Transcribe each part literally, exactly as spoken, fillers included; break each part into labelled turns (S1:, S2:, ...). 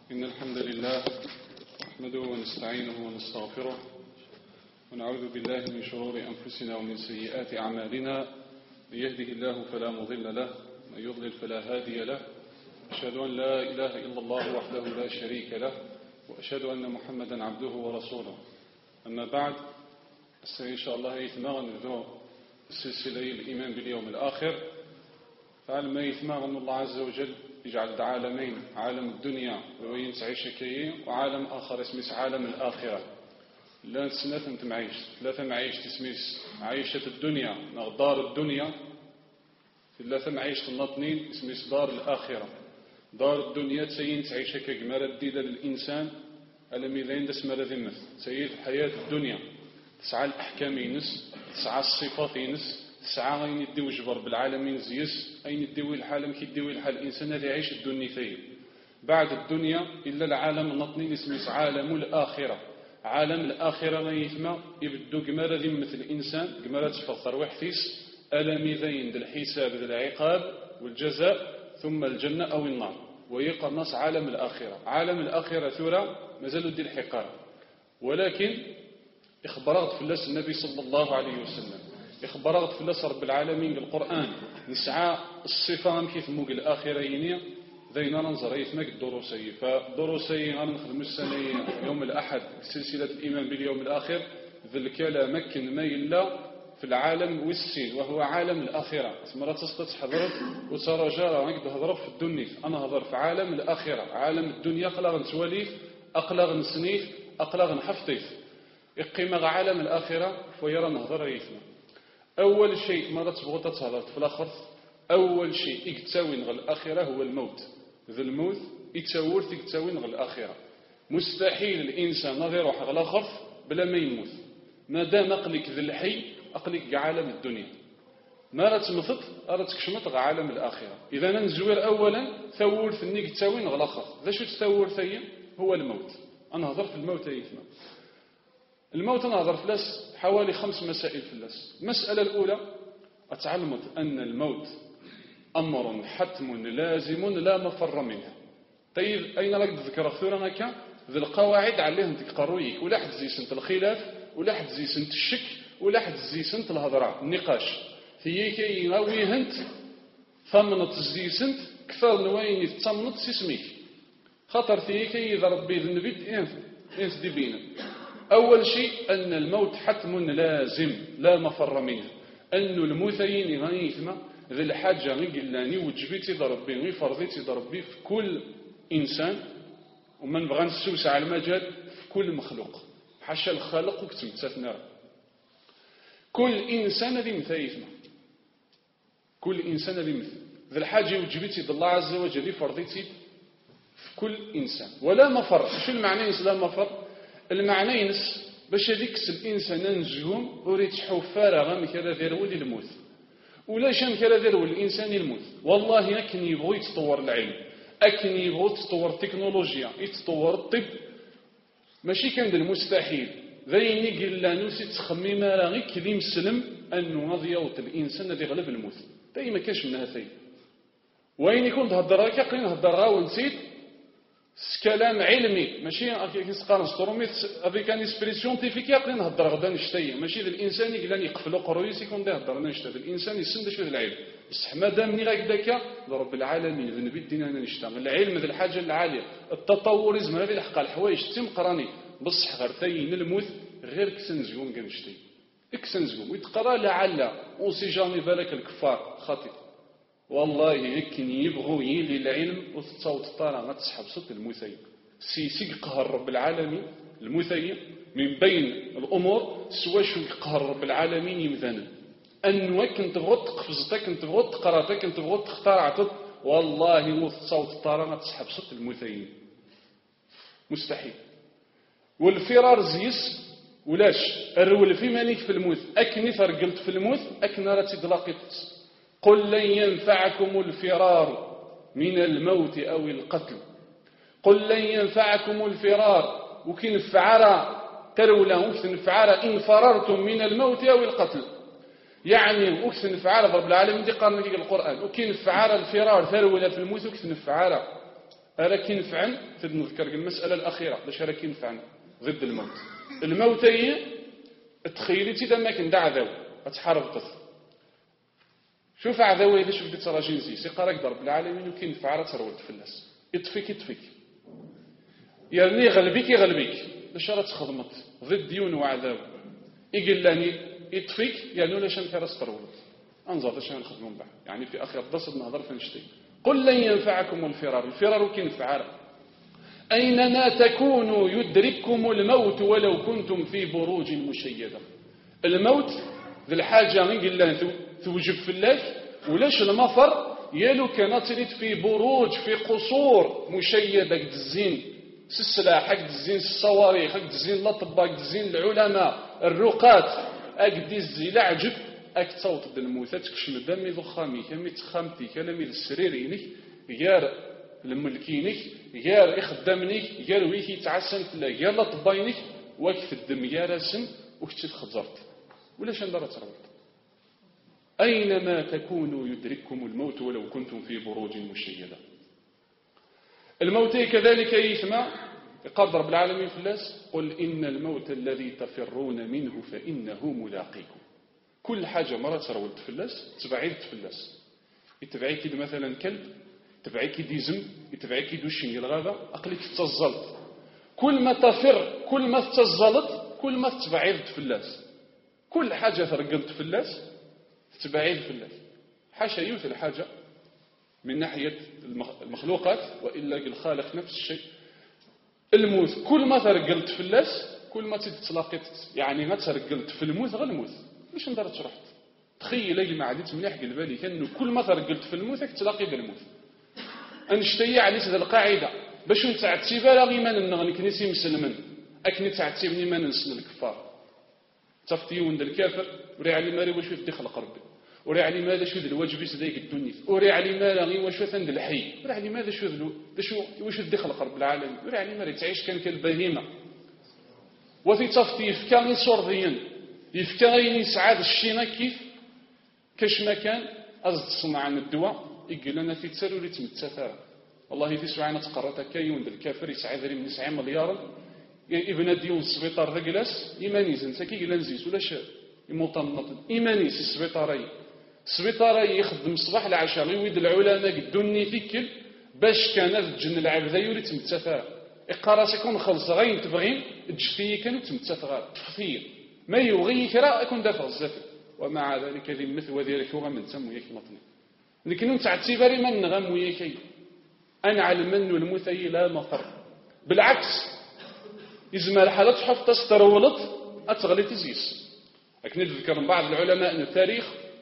S1: إن الحمد لله نحمده ونستعينه ونستغفره ونعوذ بالله من شرور أنفسنا ومن سيئات أعمالنا. من يهده الله فلا مضل له ومن يضلل فلا هادي له. أشهد أن لا إله إلا الله وحده لا شريك له وأشهد أن محمدا عبده ورسوله. أما بعد، إن شاء الله يتمغن ذو السلسلة الإيمان باليوم الآخر. فعلما يتمغن الله عز وجل يجعل عالمين، عالم الدنيا وين تعيش كي وعالم آخر اسمه عالم الآخرة. لا ثلاثة انت معيش ثلاثة معيش تسميس عيشة الدنيا دار الدنيا، ثلاثة معيش النطنين اسميس دار الآخرة. دار الدنيا تسين تعيش كجمال الديدة للإنسان ألم يذين دسم ذمة تسيد حياة الدنيا تسعى الأحكام ينس، تسعى الصفات ينس، تسعى أين يديو جبر بالعالمين زيس، أين يديو الحالم كي يديو الحال الإنسان هذا يعيش الدنيا فيه. بعد الدنيا إلا العالم النطني اسمه عالم الآخرة. عالم الآخرة ما يثمى يبدو جمالة ذمة الإنسان، جمالة تفطر وحفيس ألم يذين ذا الحساب ذا العقاب والجزاء ثم الجنة أو النار. ويقع الناس عالم الآخرة. عالم الآخرة ثورة مازالوا دي الحقار، ولكن إخبارات في الله النبي صلى الله عليه وسلم، إخبارات في الله رب العالمين بالقرآن نسعى الصفة كيف موج الآخرين ذينا ننظر يثمك الدروسي. فالدروسي غنخدم السنة يوم الأحد سلسلة الإيمان باليوم الآخر ذي الكلام مكن ما إلا في العالم والسين وهو عالم الآخرة. مرة تستطيع حضرت وترى جارة غنك هضر في الدنيا، أنا هضر في عالم الآخرة. عالم الدنيا أقلغ نسوليف، أقلغ نسنيف، أقلغ نحفظيف. إقيمة عالم الآخرة ويرى نهضر يثمى. أول شيء مرة تبغى تتهضر في الآخر، أول شيء يتساوي غل الآخرة هو الموت. ذا الموت يتساور تيتساوي غل الآخرة. مستحيل الإنسان نظر روح غل الآخر بلا ما يموت. ما دام أقلك ذا الحي أقلك عالم الدنيا. ما راه تمثط راه تكشمط عالم الآخرة. إذا ننزور أولا ثور ثنيك تساوي غل الآخر. ذا شو تثور ثيا هو الموت. أنا هضر في الموت يثمى. الموت نهضر في لاس حوالي خمس مسائل في اللاس. المسألة الأولى أتعلمت أن الموت أمر حتم لازم لا مفر منه. طيب أين لك تذكر ثورة هكا ذي القواعد عليهم تقرويك ولا حد زي سنة الخلاف ولا حد زي سنة الشك ولا حد زي سنة الهضرة النقاش هي كي يغوي هنت ثمنت زي سنت كثر نوين تصمت سيسميك خطر ثي كي يضرب بيذ النبي انت دي بينا. أول شيء أن الموت حتم لازم لا مفر منه. أن المثيين غيثم ذي الحاجة غيقلاني وجبيتي ضربي غيفرضيتي ضربي في كل إنسان ومن بغى نسوس على المجال في كل مخلوق حاشا الخالق وكتم تساتنا. كل إنسان ذي مثيثم، كل إنسان ذي مثل ذي الحاجة وجبيتي الله عز وجل فرضيتي في كل إنسان ولا مفر. شو المعنى لا مفر؟ المعنى ينس باش هذيك الانسان نجوم وريت حفاره غير كذا ذيرو الموت ولا شان كذا ذيرو الانسان الموت. والله اكن يبغي يتطور العلم، اكن يبغي تطور التكنولوجيا، يتطور الطب، ماشي كان المستحيل ذيني قلا نوسي تخمم راه غير كذي مسلم انه غادي يوط الانسان الذي غلب الموت. دايما ما كانش منها ثي وين يكون تهضر هكا قلنا نهضر غا ونسيت كلام علمي ماشي كيسقان ستروميت افيك ان اسبري سيونتيفيك يقدر نهضر غدا نشتي ماشي الانسان يقدر يقفلو قرويس يكون ده يهضر نشتا. الانسان يسند شي العلم بصح مادام ني هكذاك رب العالمين ذنبي الدين انا نشتا العلم ذي الحاجه العاليه التطوريزم هذه الحق الحوايج تم قراني بصح غير تاين الموت غير كسنزيوم كنشتي اكسنزيوم ويتقرا لعل اون سي جامي بالك الكفار خاطئ. والله يمكن يبغوا يلي العلم وتصوت الطارة ما تسحب صوت المثيب سيسي قهر رب العالمين المثيب من بين الأمور سوا شو قهر رب العالمين يمذن أنه كنت بغض قفزتك كنت بغض قراتك كنت بغض اخترعتك والله وتصوت الطارة ما تسحب صوت المثيب مستحيل. والفرار زيس ولاش الرول في مانيك في الموت أكني فرقلت في الموت أكنا راتي دلاقيت. قل لن ينفعكم الفرار من الموت أو القتل. قل لن ينفعكم الفرار وكين فعرا ترولا وكين فعرا إن فررتم من الموت أو القتل. يعني وكين فعرا رب العالمين دي قارن لك القرآن وكين فعرا الفرار ترولا في الموت وكين فعرا أراك ينفعن تنذكر المسألة الأخيرة باش أراك ينفعن ضد الموت. الموت هي تخيلي إذا ما كان دا عذاو أتحارب شوف عذاوي إذا شفت تراجين زي سيقارك ضرب العالمين وكين فعرة ترولد في الناس يطفيك يطفيك يعني يغلبيك يغلبيك باش راه تخدمت ضد ديون وعذاب يقول لاني يطفيك يعني ولا شان كراس ترولد انظر اش نخدموا من بعد يعني في اخر الدرس نهضر فنشتي قل لن ينفعكم الفرار الفرار كينفع اينما تكونوا يدرككم الموت ولو كنتم في بروج مشيده. الموت ذي الحاجه غير قال توجب في الله ولاش المطر يالو كانت تريد في بروج في قصور مشيده قد الزين السلاح حق الزين الصواريخ حق الزين الاطباء حق الزين العلماء الرقات اقد الزين عجب اك تصوت الموتات كشم دمي ضخامي كمي تخامتي كلامي السريرينك غير الملكينك غير اخدامنك غير ويكي تعسن فلا غير الاطباينك واقف الدم يا راسم وكتي تخزرت ولا شان دار تروت. اينما تكونوا يدرككم الموت ولو كنتم في بروج مشيده. الموت كذلك يسمى قال رب العالمين في الناس قل إن الموت الذي تفرون منه فإنه ملاقيكم. كل حاجة مرة ترولت في الناس تبعيد في الناس يتبعيك يد مثلا كلب يتبعيك يد يزم يتبعيك يد وشين الغابة أقلك تتزلت كل ما تفر كل ما تتزلت كل ما تبعيد في الناس كل حاجة ترقلت في الناس تبعيد في الناس حاشا يوثل حاجة من ناحية المخلوقات وإلا الخالق نفس الشيء. الموت كل ما ترقلت في اللاس كل ما تتلاقيت يعني ما ترقلت في الموت غير الموت مش ندار تروحت تخيل لي ما عديت مليح قلبالي كأنه كل ما ترقلت في الموت تلاقي بالموت. أنشتي على هذه القاعدة باش نتعتي بلا غير ما نغني كنيسي مسلمن أكني تعتيبني ما ننسل الكفار تفتيون الكافر وري علي ماري واش يدخل قربي وري علي ماذا شو ذا الواجب يسديك الدنيا وري علي ماذا غير واش ثند الحي وري علي ماذا شو ذلو شو واش يدخل قرب العالم وري علي ماري تعيش كان كالبهيمه وفي تفتي يفكا صوريا يفكا يسعاد الشينا كيف كاش ما كان ازد تصنع عن الدواء يقول لنا في تسر ولي تمتثر والله في سوعنا تقرت كايون الكافر يسعد لي من تسعة مليار ابن ديون السبيطار رجلاس ايمانيز انت كي لنزيز ولا شا يموطنط ايمانيز السبيطاري السبيطاري يخدم الصباح العشاء ويد العلماء قدوني فيكل باش كان الجن العبد يولي تمتثر اقراس يكون خلص غير تبغين تجفي كانوا تمتثر تخفير ما يبغي كرا يكون دافع الزفر ومع ذلك ذي مثل وذلك هو من تم وياك مطني لكن انت اعتباري من نغم وياك انا على من المثي لا مفر بالعكس إذا الحالات حفظ تسترولت أتغلي تزيس. لكن نذكر بعض العلماء من التاريخ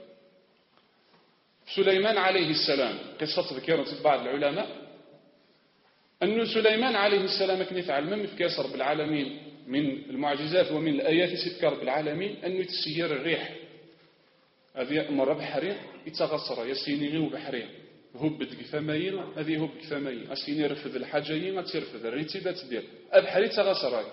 S1: سليمان عليه السلام قصة ذكرت بعض العلماء أن سليمان عليه السلام كان يتعلم في كسر بالعالمين من المعجزات ومن الآيات يذكر بالعالمين أنه يتسير الريح هذه مرة بحرية يتغصر يسيني غير بحرية هبت كثماين هذه هب كثماين أسيني رفض الحاجين ما ترفض الريتيبات ديال أبحري تغصر.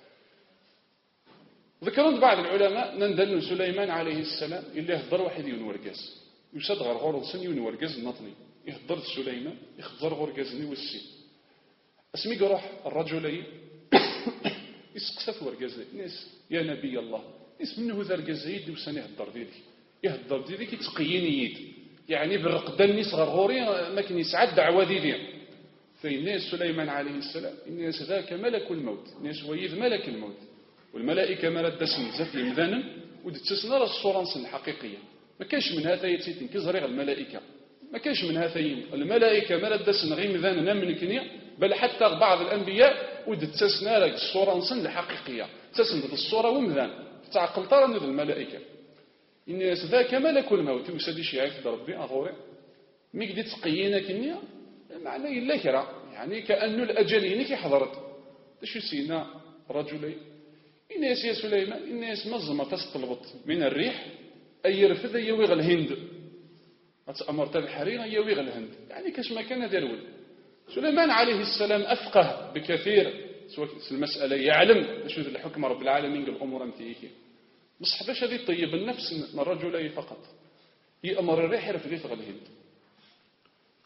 S1: ذكرت بعض العلماء نندل سليمان عليه السلام اللي يهضر واحد ينورقاز يشد غير غرض ينورقاز النطني يهضر سليمان يخضر غرقازني والسين اسمي روح الرجلين يسقسف ورقازي ناس يا نبي الله ناس منه ذا الرقازيد وساني يهضر ديدي يهضر ديدي كيتقيني يد يعني بالرقدان نيس غرغوري ما كان يسعد دعوة ديدي فالناس سليمان عليه السلام الناس ذاك ملك الموت الناس ويذ ملك الموت والملائكة مالت دسم زف يمذانا ودتسنا الصورانس الحقيقية ما كانش من هذا يتيتن كزريغ الملائكة ما كانش من هذا الملائكة مالت دسم غير مذانا من كنيا بل حتى بعض الأنبياء ودتسنا لك الصورانس الحقيقية تسند الصورة ومذان تعقل ترى نذ الملائكة الناس ذاك ملك الموت وسادي شي عارف ربي أغوري مي قدي تقيينا كنيا معنى إلا كرا يعني كأنه الأجلين كي حضرت شو سينا رجلين الناس يا سليمان الناس مزمة تستلبط من الريح أي يرفض يويغ الهند أتأمرت الحرير يويغ الهند يعني كاش ما كان ديرول سليمان عليه السلام أفقه بكثير سواء المسألة يعلم شو الحكم رب العالمين الأمور أمتيكي بصح باش هذه طيب النفس من الرجل فقط يأمر الريح يرفض يويغ الهند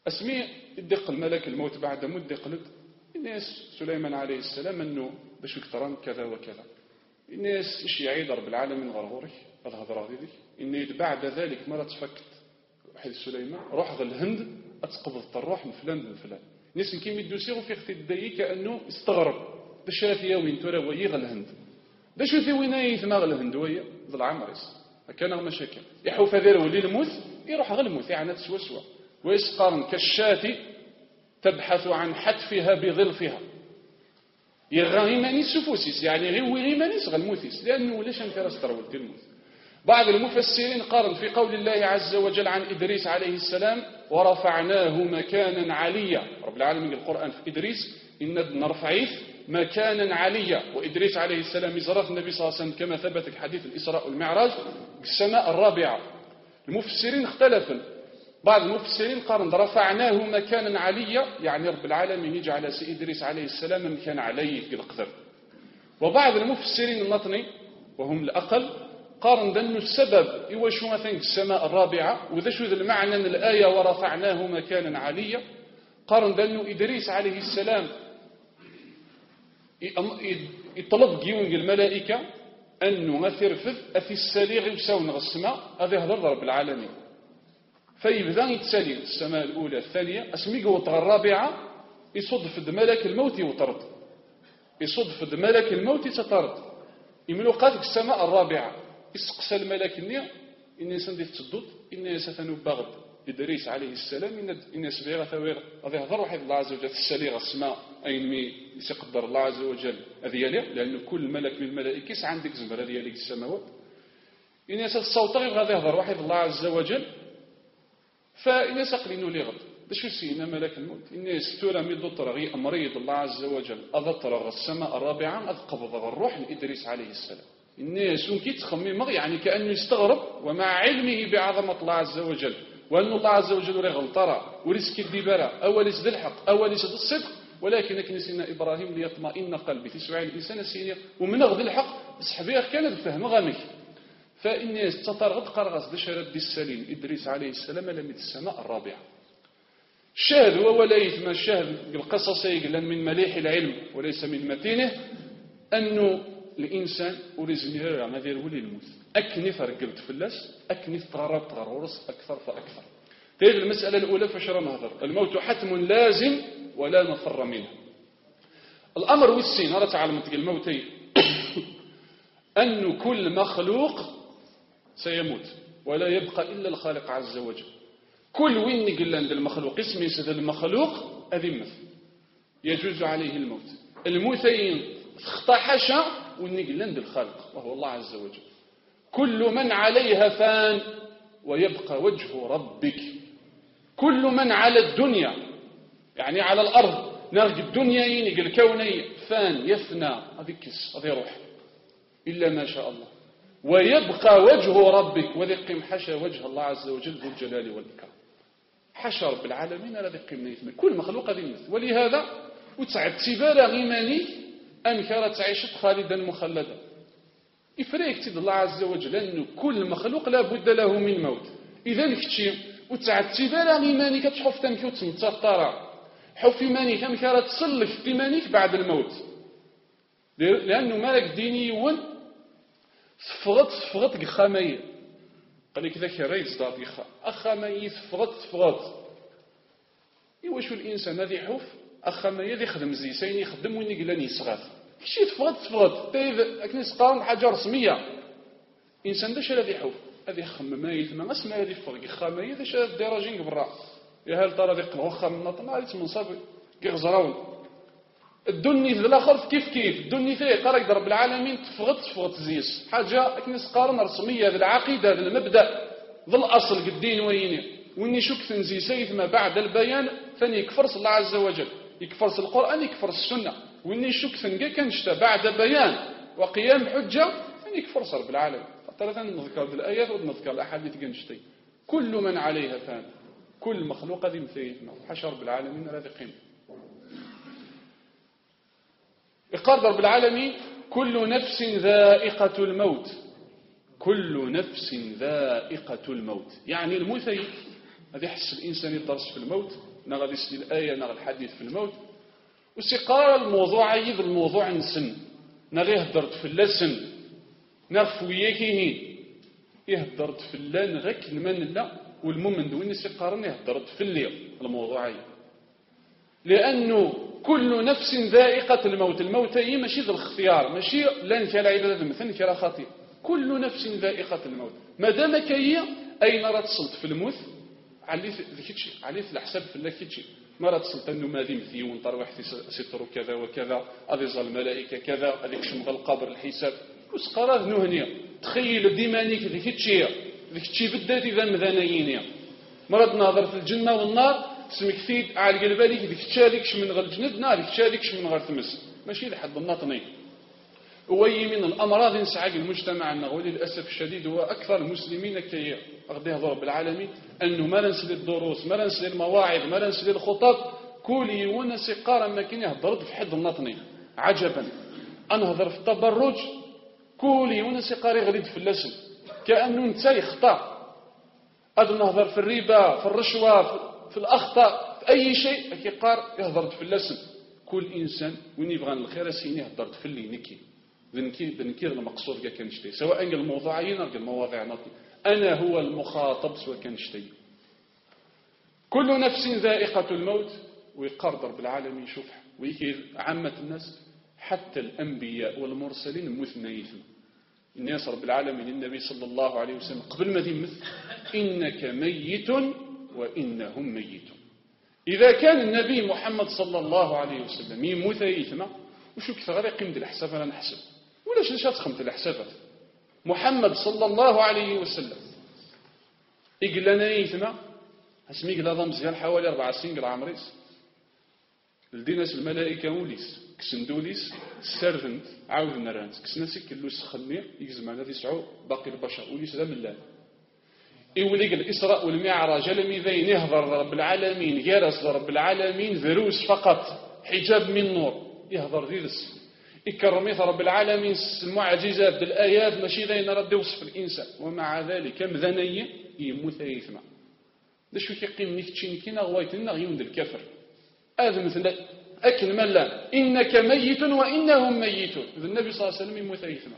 S1: اسمي يدق الملك الموت بعد مدة قلت الناس سليمان عليه السلام أنه باش يكتران كذا وكذا الناس إيش يعيد رب العالمين غرغوري هذا هضرة ذي إن بعد ذلك مرة تفكت حيث سليمان روح غل الهند أتقبض الروح من فلان من فلان الناس كيما يدوسيغوا في اختي الداي كأنه استغرب باش راه وين ترى وي غل الهند باش في وين يثما غل الهند ويا ذا العمر كان مشاكل يحوف هذا ولي الموت يروح غل الموت يعني سوا سوا ويسقرن كالشاة تبحث عن حتفها بظلفها يغيمانيس سفوسيس يعني غير غيمانيس غالموتيس لأنه ولاش أنت راسترول الموت. بعض المفسرين قارن في قول الله عز وجل عن إدريس عليه السلام ورفعناه مكانا عليا رب العالمين القرآن في إدريس إن نرفعيه مكانا عليا وإدريس عليه السلام يزرف النبي صلى الله عليه وسلم كما ثبت في حديث الإسراء والمعراج بالسماء الرابعة. المفسرين اختلفوا بعض المفسرين قارن رفعناه مكانا عليا يعني رب العالمين يجعل سي إدريس عليه السلام مكان عليه في القدر. وبعض المفسرين النطني وهم الأقل قارن دنو السبب إيوا شو مثلا السماء الرابعة وذا شو ذا المعنى من الآية ورفعناه مكانا عليا قارن دنو إدريس عليه السلام يطلب جيون الملائكة أنه مثرفذ أثي السليغ وساون غسما هذا هذا رب العالمين فيبدأ يتسالي السماء الأولى الثانية أسميق وطر الرابعة يصدف ملك الموت وطرد يصدف ملك الموت تطرد يملقات السماء الرابعة يسقسى الملك النية إني سندي تصدد إني ستنو بغد إدريس عليه السلام إن إني سبيغة ثوير هذا هذا واحد الله عز وجل السليغة السماء أين مي يقدر الله عز وجل هذه يليق لأن كل ملك من الملائكة يس عندك زمر هذه يليق السماوات إني ستصوتغي هذا هذا واحد الله عز وجل فإني سقلينو لغد باش يسينا ملك الموت إني ستورا ميدو طرغي أمريض الله عز وجل أضطرغ السماء الرابعة أقبض الروح لإدريس عليه السلام الناس كي تخمم يعني كأنه يستغرب ومع علمه بعظمة الله عز وجل وأن الله عز وجل راه غلطرة ورزق الدبارة أوليس ذي الحق أوليس ذي الصدق ولكن كنسينا إبراهيم ليطمئن قلبي تسوع الإنسان سينيا ومن غد الحق صحبيه كانت فهم غامك فالناس تطرغت قرغس دشرت دي السليم إدريس عليه السلام لم السماء الرابعة الشاهد هو وليث ما الشاهد القصص يقلن من مليح العلم وليس من متينه أنه الإنسان ورزمي راه ما دير ولي الموت أكنف رقلت فلاس أكنف تغرب تغرورس أكثر فأكثر. تجد المسألة الأولى فاش راه نهضر الموت حتم لازم ولا مفر منه. الأمر والسين راه تعلمت الموتين أن كل مخلوق سيموت ولا يبقى إلا الخالق عز وجل. كل وين قلنا عند المخلوق اسمي سيد المخلوق أذمث يجوز عليه الموت. الموتين اختحشا ونقل عند الخالق وهو الله عز وجل. كل من عليها فان ويبقى وجه ربك. كل من على الدنيا يعني على الأرض نرجع الدنيا نقل كوني فان يفنى هذه كس هذه روح إلا ما شاء الله ويبقى وجه ربك وذقم حشى وجه الله عز وجل ذو الجلال والإكرام. حشى رب العالمين الذي قمنا يثمن كل مخلوق هذه مثل ولهذا وتسعد سبالة غيماني أنكرت عيشت خالدا مخلدا. إفريك تد الله عز وجل أن كل مخلوق لا بد له من موت. إذا كتشي وتسعد سبالة غيماني كتحف تنكي وتنتطرى حف إيمانك أنكرت تصلف إيمانك بعد الموت لأنه مالك ديني يون صفغت صفغت قخامية قال لك ذاك الرئيس دار قخا أخامية صفغت صفغت إيوا شو الإنسان هذا يحوف أخامية ذي خدم زيسين يخدم وين يقلان يصغاث كشي صفغت صفغت تايذ أكني سقارن حاجة رسمية إنسان داش الذي يحوف هذا يخمم ما يثمن اسمه هذه فرق خامية ذاش الدراجين قبرا يا هل ترى ذي قبغو خام نطمع هذه منصب كيغزراون الدنيا ذي الآخر كيف كيف الدنيا فيه قرق رب العالمين تفغط تفغط زيس حاجة أكني سقارن رسمية ذي العقيدة ذي المبدأ ذي الأصل قدين ويني وإني شك تنزي سيث ما بعد البيان ثاني يكفرس الله عز وجل يكفرس القرآن يكفرس السنة وإني شك ثنقى كنشتا بعد بيان وقيام حجة ثاني يكفرس رب العالمين ثلاثا نذكر ذي الآيات ونذكر الأحاديث كنشتي كل من عليها فان كل مخلوق ذي مثيثنا حشر رب العالمين الذي قيم يقال رب العالمين كل نفس ذائقة الموت كل نفس ذائقة الموت يعني الموت هذا يحس الإنسان يدرس في الموت نغد يسدي الآية نغد الحديث في الموت وسيقار الموضوع يذ الموضوع نسن نغي هدرت في اللسن نغف وياكيهين يهدرت في اللان غك المن لا والمؤمن دوين سيقارن يهدرت في الليل الموضوعي لأنه كل نفس ذائقة الموت الموت هي ماشي ذا الاختيار ماشي لان كلا عبادة مثلا كلا خاطئ كل نفس ذائقة الموت ما دام كي أين راه تصلت في الموت علي ذكيتشي علي في الحساب في الله كيتشي ما راه تصلت أنه ماذي مثيون طروح ستر كذا وكذا أذي الملائكة كذا أذيك شمغ القبر الحساب وسقرا نهنية تخيل ديمانيك ذكيتشي ذكيتشي بدات إذا مذانيين مرض ناظر في الجنة والنار اسمك ثيد على قلبالك ذيك تشاركش من غير الجند نار تشاركش من غير تمس ماشي لحد الناطني وي من الأمراض انسعاج المجتمع النغولي للأسف الشديد هو أكثر المسلمين كي أغديه رب العالمين أنه ما ننسل الدروس ما ننسل المواعظ ما ننسل الخطب كولي ونسقار ما كان يهضرد في حد الناطني عجبا أنهضر في التبرج كولي ونسقار يغرد في اللسن كأنه انتهي خطأ أدو نهضر في الربا في الرشوة في الأخطاء في أي شيء كيقار يهضرد في اللسن كل إنسان وين يبغى الخير سيني يهضرد في اللي نكي ذنكي ذنكي المقصود كا كنشتي سواء الموضوعين أو المواضيع نطي أنا هو المخاطب سواء كنشتي كل نفس ذائقة الموت ويقار ضرب العالم يشوف ويكير عامة الناس حتى الأنبياء والمرسلين مثنيثم الناس رب العالمين النبي صلى الله عليه وسلم قبل ما يمثل إنك ميت وإنهم ميتون إذا كان النبي محمد صلى الله عليه وسلم يموت يثمى وشو كثر غير يقيم دي الحساب أنا نحسب ولاش نشات خمت الحسابات محمد صلى الله عليه وسلم يقول لنا يثمى اسمي قال هذا مزيان حوالي أربع سنين قال عمريس لديناس الملائكة وليس كسندوليس سرفنت عاود نرانت كسناسي كلو سخني يجزم على ذي سعو باقي البشر وليس ذا من الله يولي الإسراء والمعراج لم يذين يهضر رب العالمين جالس رب العالمين ذروس فقط حجاب من نور يهضر ذيرس يكرميث رب العالمين المعجزات بالآيات ماشي ذين رد يوصف الإنسان ومع ذلك مذنية يموت يثمى ده شو كيقيم نكتشين كينا غوايتنا غيوند الكفر هذا مثل أكل ملا إنك ميت وإنهم ميتون النبي صلى الله عليه وسلم يموت يثمى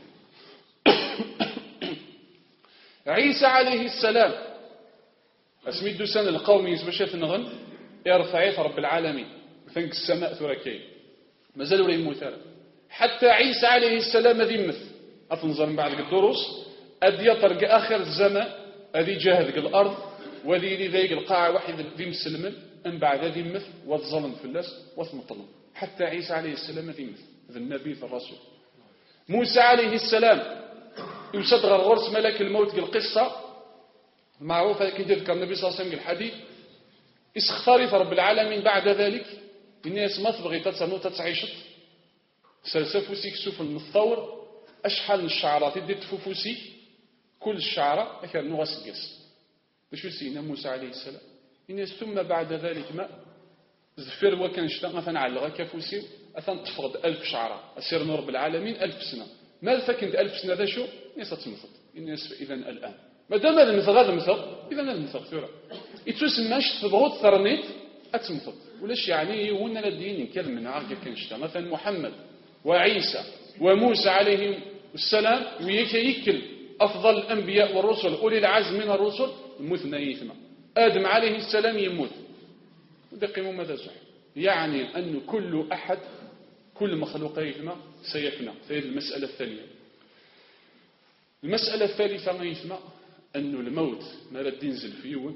S1: عيسى عليه السلام اسميدو سنة القوم يسبشات نغن يرفعيث رب العالمين ثنك السماء ثركين مازالوا يموت حتى عيسى عليه السلام ذي مثل أتنظر بعد الدروس أدي يطرق آخر الزمان أدي جاهد الأرض وذي ذيك القاعة واحد ذي مسلم أن بعد ذي مثل والظلم في اللاس وثمطلم حتى عيسى عليه السلام ذي مثل ذي النبي في الرسول موسى عليه السلام يصدغ الغرس ملك الموت القصة معروفة كي يذكر النبي صلى الله عليه وسلم الحديث استختاري رب العالمين بعد ذلك الناس ما تبغي تتسنو تتعيشت سلسفوسي كسوف المثور أشحال الشعرات يدي تفوفوسي كل الشعرة أكاد نغس قس بشو سينا موسى عليه السلام الناس ثم بعد ذلك ما زفر وكان شتا مثلا على كفوسي أثن تفقد ألف شعرة أسير نور بالعالمين ألف سنة ماذا فكنت ألف سنة ذا شو الناس تمثل الناس إذا الآن ما دام هذا المثل هذا المثل إذا هذا المثل ثورة يتسماش تبغوت ثرنيت أتمثل ولاش يعني هنا لدين كلمة من عارك كان شتا مثلا محمد وعيسى وموسى عليهم السلام ويكيكل أفضل الأنبياء والرسل أولي العزم من الرسل المثنى يثمى آدم عليه السلام يموت ودقيموا ماذا زحف يعني أن كل أحد كل مخلوق يثمى سيفنى فهذه المسألة الثانية المسألة الثالثة ما يثمى أن الموت ما لا ينزل فيه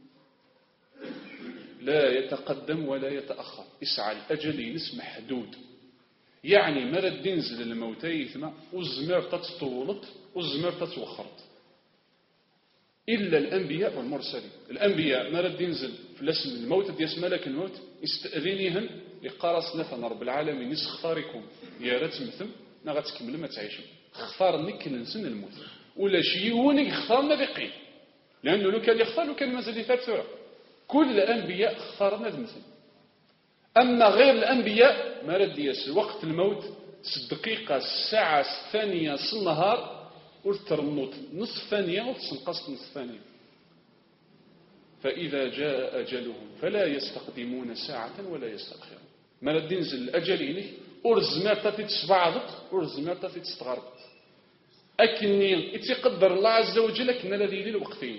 S1: لا يتقدم ولا يتأخر اسعى الأجل ينس محدود يعني ما لا ينزل الموت يثمى والزمير تتطولت والزمير تتوخرت إلا الأنبياء والمرسلين الأنبياء ما لا ينزل في الاسم الموت ديس ملك الموت يستأذنهم يقارس نفن رب العالمين يسختاركم يا رات مثل نغات تكمل ما تعيشوا اختار نك نسن الموت ولا شيء ونك اختار ما بقي لأنه لو كان يختار لو كان مازال يفات ثورة كل الأنبياء اختارنا المثل أما غير الأنبياء ما رد يس وقت الموت الدقيقة الساعة الثانية النهار وترنوط نصف ثانية وتنقص نصف ثانية فإذا جاء أجلهم فلا يستقدمون ساعة ولا يستأخرون. ما ردي نزل الأجل إليه ورزمات تتسبعضت ورزمات تتستغربت أكني يتقدر الله عز وجل أكن الذي للوقتين.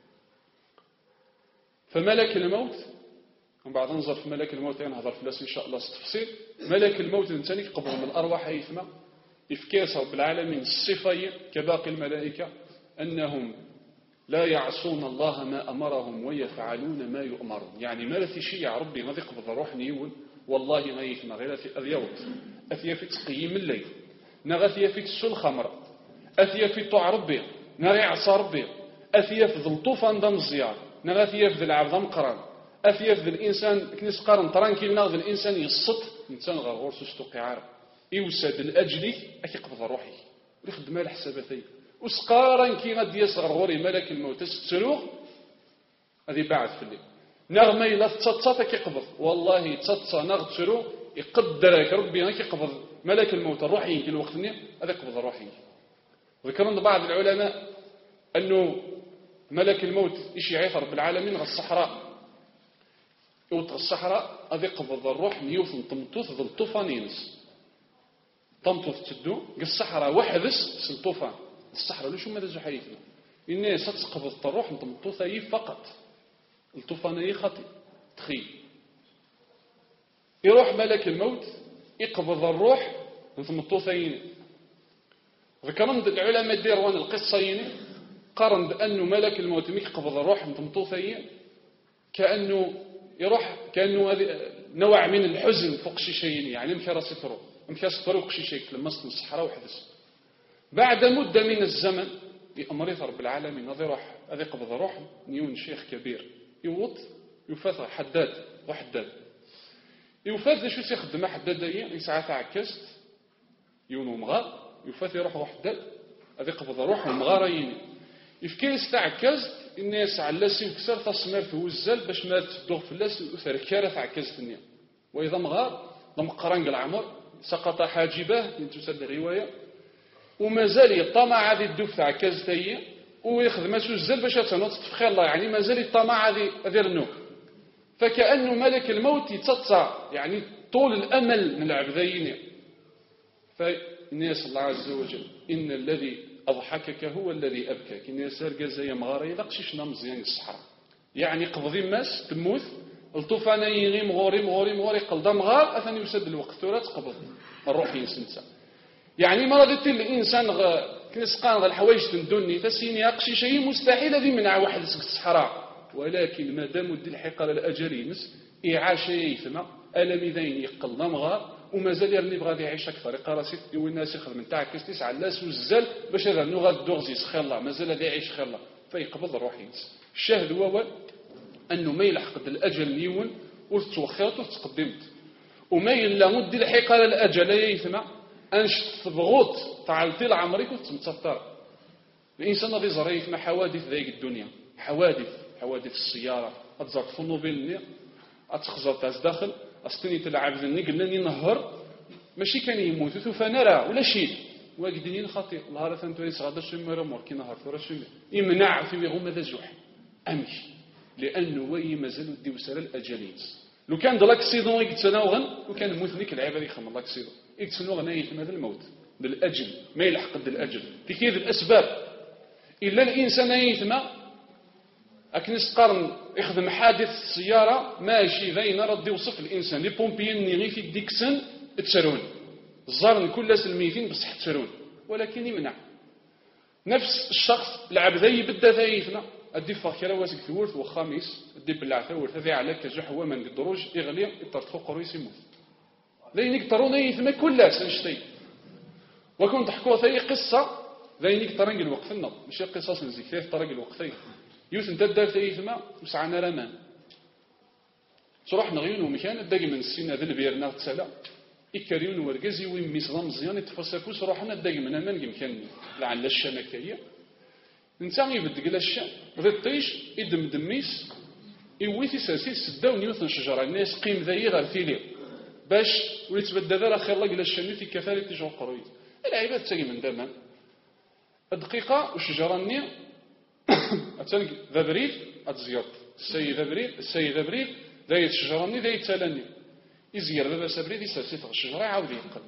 S1: فملك الموت من بعد نظر في ملك الموت ينهضر في لاس إن شاء الله ستفصيل. ملك الموت نتاني قبض من الأرواح يثمى يفكاس رب العالمين الصفة كباقي الملائكة أنهم لا يعصون الله ما أمرهم ويفعلون ما يؤمرون. يعني ما في شيء يا ربي غادي يقبض الروح نيول والله ما يثمى غير في اليوت أثيا في تقييم الليل نغثيا في تسو الخمر أثيا في طوع ربي نغي عصى ربي أثيا في ذل طوفان دم الزيار نغثيا في ذل عبد مقران أثيا في ذل الإنسان كنس قارن ترانكيل نغذ الإنسان يصط إنسان غير سستو قعار يوسد الأجلي أكي قبض روحي ويخدم الحساباتي وسقارا كي غادي يصغر غوري ملك الموت ستروغ هذه بعد في الليل نغمة إلا تتصطى كيقبض والله تتصطى نغ تروغ يقدرك ربي هكي قبض ملك الموت الروحي يمكن الوقت النية هذا قبض الروحي. ذكرنا بعض العلماء أنه ملك الموت إيش يعيثر بالعالمين غا الصحراء يوت الصحراء هذا قبض الروح نيوث نطمطوث ذو الطوفانينس طمطوث تدو الصحراء وحدس سلطوفان الصحراء ليش ماذا زحيثنا الناس تقبض الروح نطمطوث أي فقط الطوفان أي خطي تخيل يروح ملك الموت يقبض الروح نطمطوثين. ذكرنا العلماء ديروان القصين قارن بأنه ملك الموت ميك قبض الروح نطمطوثين كأنه يروح كأنه نوع من الحزن فوق شي شيء يعني مكا راسيترو مكا سترو شي شيء لما صن الصحراء وحدث بعد مدة من الزمن بأمر رب العالمين هذا روح هذا قبض روح نيون شيخ كبير يوط يفاث حداد وحداد يفاث شو سيخدم حداد دايا ساعات عكست يونو مغار يفاث يروح وحداد هذا قبض روح ومغارين يفكي يستعكزت الناس علاسي وكسر تصمير وزل باش ما تدوغ في اللاس وثر كارث عكزت النيا واذا مغار ضم قرنق العمر سقط حاجبه من تسد الروايه ومازال يطمع هذه الدفعه عكزتيه ويخدم الزل باش تنوض في خير الله يعني مازال يطمع هذه هذه النوم. فكأنه ملك الموت يتسطى يعني طول الامل من العبدين. فالناس الله عز وجل ان الذي أضحكك هو الذي أبكاك إن يسار قزايا مغاري لقشيشنا مزيان الصحراء يعني قبضي ماس تموت الطوفان يغي مغوري مغوري مغوري قلدا مغار أثني يسد الوقت ولا تقبض الروح ينسنسا يعني ما رضيت الإنسان غ... كنسقان غ الحوايج تندوني تسيني أقشي شيء مستحيل ذي من واحد الصحراء ولكن ما دام ودي الحقار الأجل يمس إعاش يثمى ألم ذين يقلدا مغار ومازال يرني بغادي يعيش اكثر يقرا سيت يو الناس يخدم من تاع كيس تسعه لاس وزال باش هذا نو غاد دوغزيس خير الله مازال غادي يعيش خير الله فيقبض الروح ينس. الشاهد هو انه ما يلحق الاجل نيون وتوخرت وتقدمت وما الا مد الحق على الاجل يثمى انش تضغط تعالتي لعمرك وتمتصر. الانسان غادي يزرى يثمى حوادث ذيك الدنيا حوادث حوادث السياره تزرق في النوبيل اتخزر تاع داخل أستني تلعب ذني قلنا نهر ماشي كان يموت فنرى ولا شيء واجدين خطير الله لا تنتويس غدا شي مرمور كي نهار ثورة شي يمنع في غوم هذا زوح امشي لانه وي مازال ودي وسال الاجلين لو كان دلاك سيدون يتناوغن وكان موت نيك العيب هذه يخم الله كسيدون يتناوغن يتم هذا الموت بالاجل ما يلحق الاجل في كيد الاسباب الا الانسان يثمى أكنس قرن يخدم حادث السيارة ماشي ذين رد يوصف الإنسان لي بومبيين نيغي في ديكسن تسرون الزرن كل سلميتين بصح تسرون ولكن يمنع نفس الشخص العبدي يبدا ثايفنا أدي فاخرة واسك ثورث وخامس أدي بلع ثورث هذي على كجح هو من الدروج يغلي يطرطخو قرويس يموت ذينك ترون يثم كل سنشتي وكنت تحكوا ثي قصة ذينك ترنج الوقت النظ مش قصص نزيك ترنج الوقتين يوث انت دار ثيثما وسعنا رمان صراح نغيون ومكان الداقي من السنة ذي البيرنا تسالا إكاريون ورقزي ويميس ضمزيان يتفسفو صراحنا الداقي من أمان يمكن لعل الشمكية نتاعي بدق الشام ذي الطيش يدم دميس يويثي ساسيس سداون يوثن شجرة الناس قيم ذي غير ثيلي باش ويتبدى ذا خير الله إلى الشام في كفالة تجو قروي العباد تاقي من دمان الدقيقة والشجرة النية أتنق ذا بريد أتزيارت السيد أبريل السيد أبريل ذايت الشجرة ذايت التلاني يزير بابا أبريل يسرسي في الشجرة يعاود يقل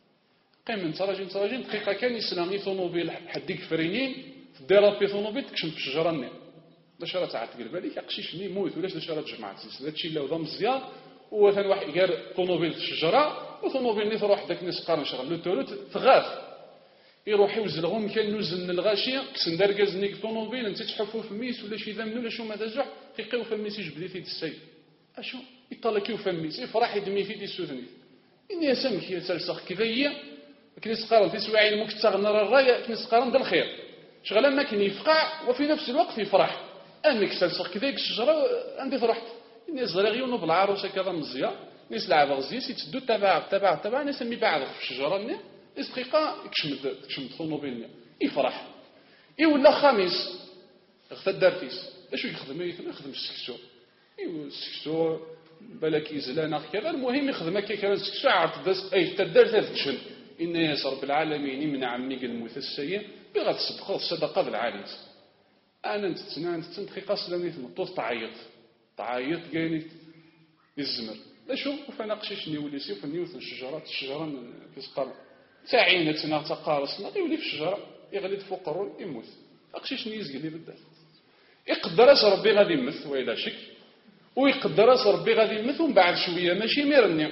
S1: قيم من تراجين تراجين دقيقة كان يسلم ثونوبيل حديك فرينين ديرابي ثونوبيل تكشم في الشجرة ني داش راه تعاد تقلب عليك قشيش ني موت ولاش داش راه تجمعت هادشي اللي هو مزيان وثاني واحد قال طونوبيل في الشجرة وطونوبيل اللي تروح داك الناس قارن شغل لو تولوت تغاف يروح يوزلغهم كان نوزل من الغاشيه كسن دركاز نيك طونوبيل انت تحفو في ميس ولا شي ذا ولا شو ما دازع كيقيو في ميس يجبدي في السيد اشو يطلقيو في ميس يفرح يدمي في دي سوثني اني سمك يا سلسخ كذايا كنيس قارن في سواعي مكتغ نرى الرايه كنيس قارن دا الخير شغله ما كان يفقع وفي نفس الوقت يفرح انك سلسخ كذاك الشجره عندي فرحت الناس زريغيون بالعروسه كذا مزيان ناس لعب غزي سيتدو تبع تبع تبع ناس مي بعض في الشجره ني ناس دقيقه يكشم يكشم طونوبيل يفرح اي ولا خميس غفا دارتيس اش يخدم يخدم السكسو ايوا السكسو بالك يزلانا كذا المهم يخدم هكا كان السكسو عرفت داس اي تدار ثلاث تشن ان يا رب العالمين يمنع عمي الموت السيء بغا تصدقوا الصدقه بالعالي انا نتسنى انت دقيقه سلامي تمطوط تعيط تعيط كاين الزمر لا شوف فانا قشيشني ولي سيف نيوث الشجرات الشجره كيسقر تعينتنا تقارصنا يولي في الشجره يغلي فوق الرول يموت قشيشني يزقل لي بالذات يقدر اش ربي غادي يمث ولا شك ويقدر اش ربي غادي يمث ومن بعد شويه ماشي ميرني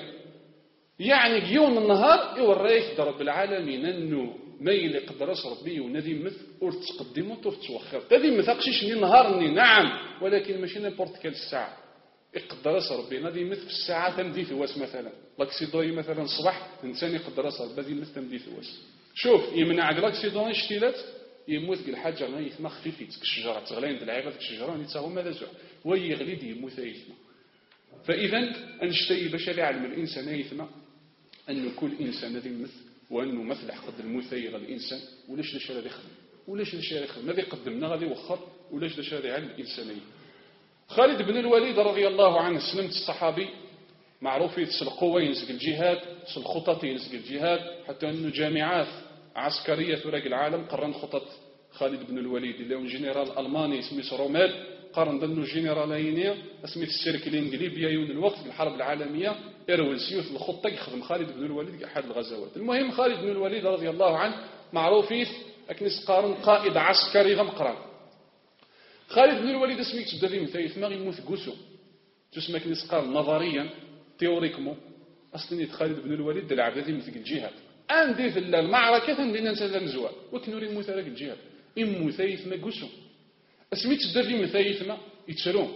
S1: يعني يوم النهار يوريك رب العالمين انه ما اللي قدر اش ربي ونادي يمث ورتقدم وتوخر هذه يمث قشيشني نهارني نعم ولكن ماشي نيمبورت كال الساعه يقدر اش ربي غادي يمث في الساعه تمدي ثواس مثلا لاكسيدوري مثلا الصباح انسان يقدر اش ربي غادي يمث تمدي ثواس شوف يمنع لاكسيدوري شتيلات يموت كل حاجه ما يثما خفيفيت الشجره تغلين العيبه الشجره ني تاهو ماذا زع ويغلي يموت يثما فاذا انشتي باش يعلم الانسان يثما ان كل انسان ذي مثل وانه مثل قد المثير الانسان ولاش داش هذا يخدم ولاش داش هذا يخدم ماذا يقدمنا غادي يوخر ولاش داش هذا علم الانسانيه خالد بن الوليد رضي الله عنه سلمت الصحابي معروف يتسلقوا ينسق الجهاد الخطط ينسق الجهاد حتى انه جامعات عسكريه في العالم قرن خطط خالد بن الوليد اللي هو جنرال الماني اسمه روميل قارن ضمن جنرالين اسمه السيركلين قليبيا يون الوقت في الحرب العالميه ارويل سيوف الخطه يخدم خالد بن الوليد احد الغزوات المهم خالد بن الوليد رضي الله عنه معروف اكنس قارن قائد عسكري غمقران خالد بن الوليد اسمه تبدا مثايث ما يموت قوسو تسمى كنس قارن نظريا تيوريكمو اصلا خالد بن الوليد دلع بهذه مثل الجهاد عندي في المعركه ندينا نتا مزوال وكنوري يموت هذاك الجهاد يموتايث ما قوسو اسمي تدري مثايث ما يتسرون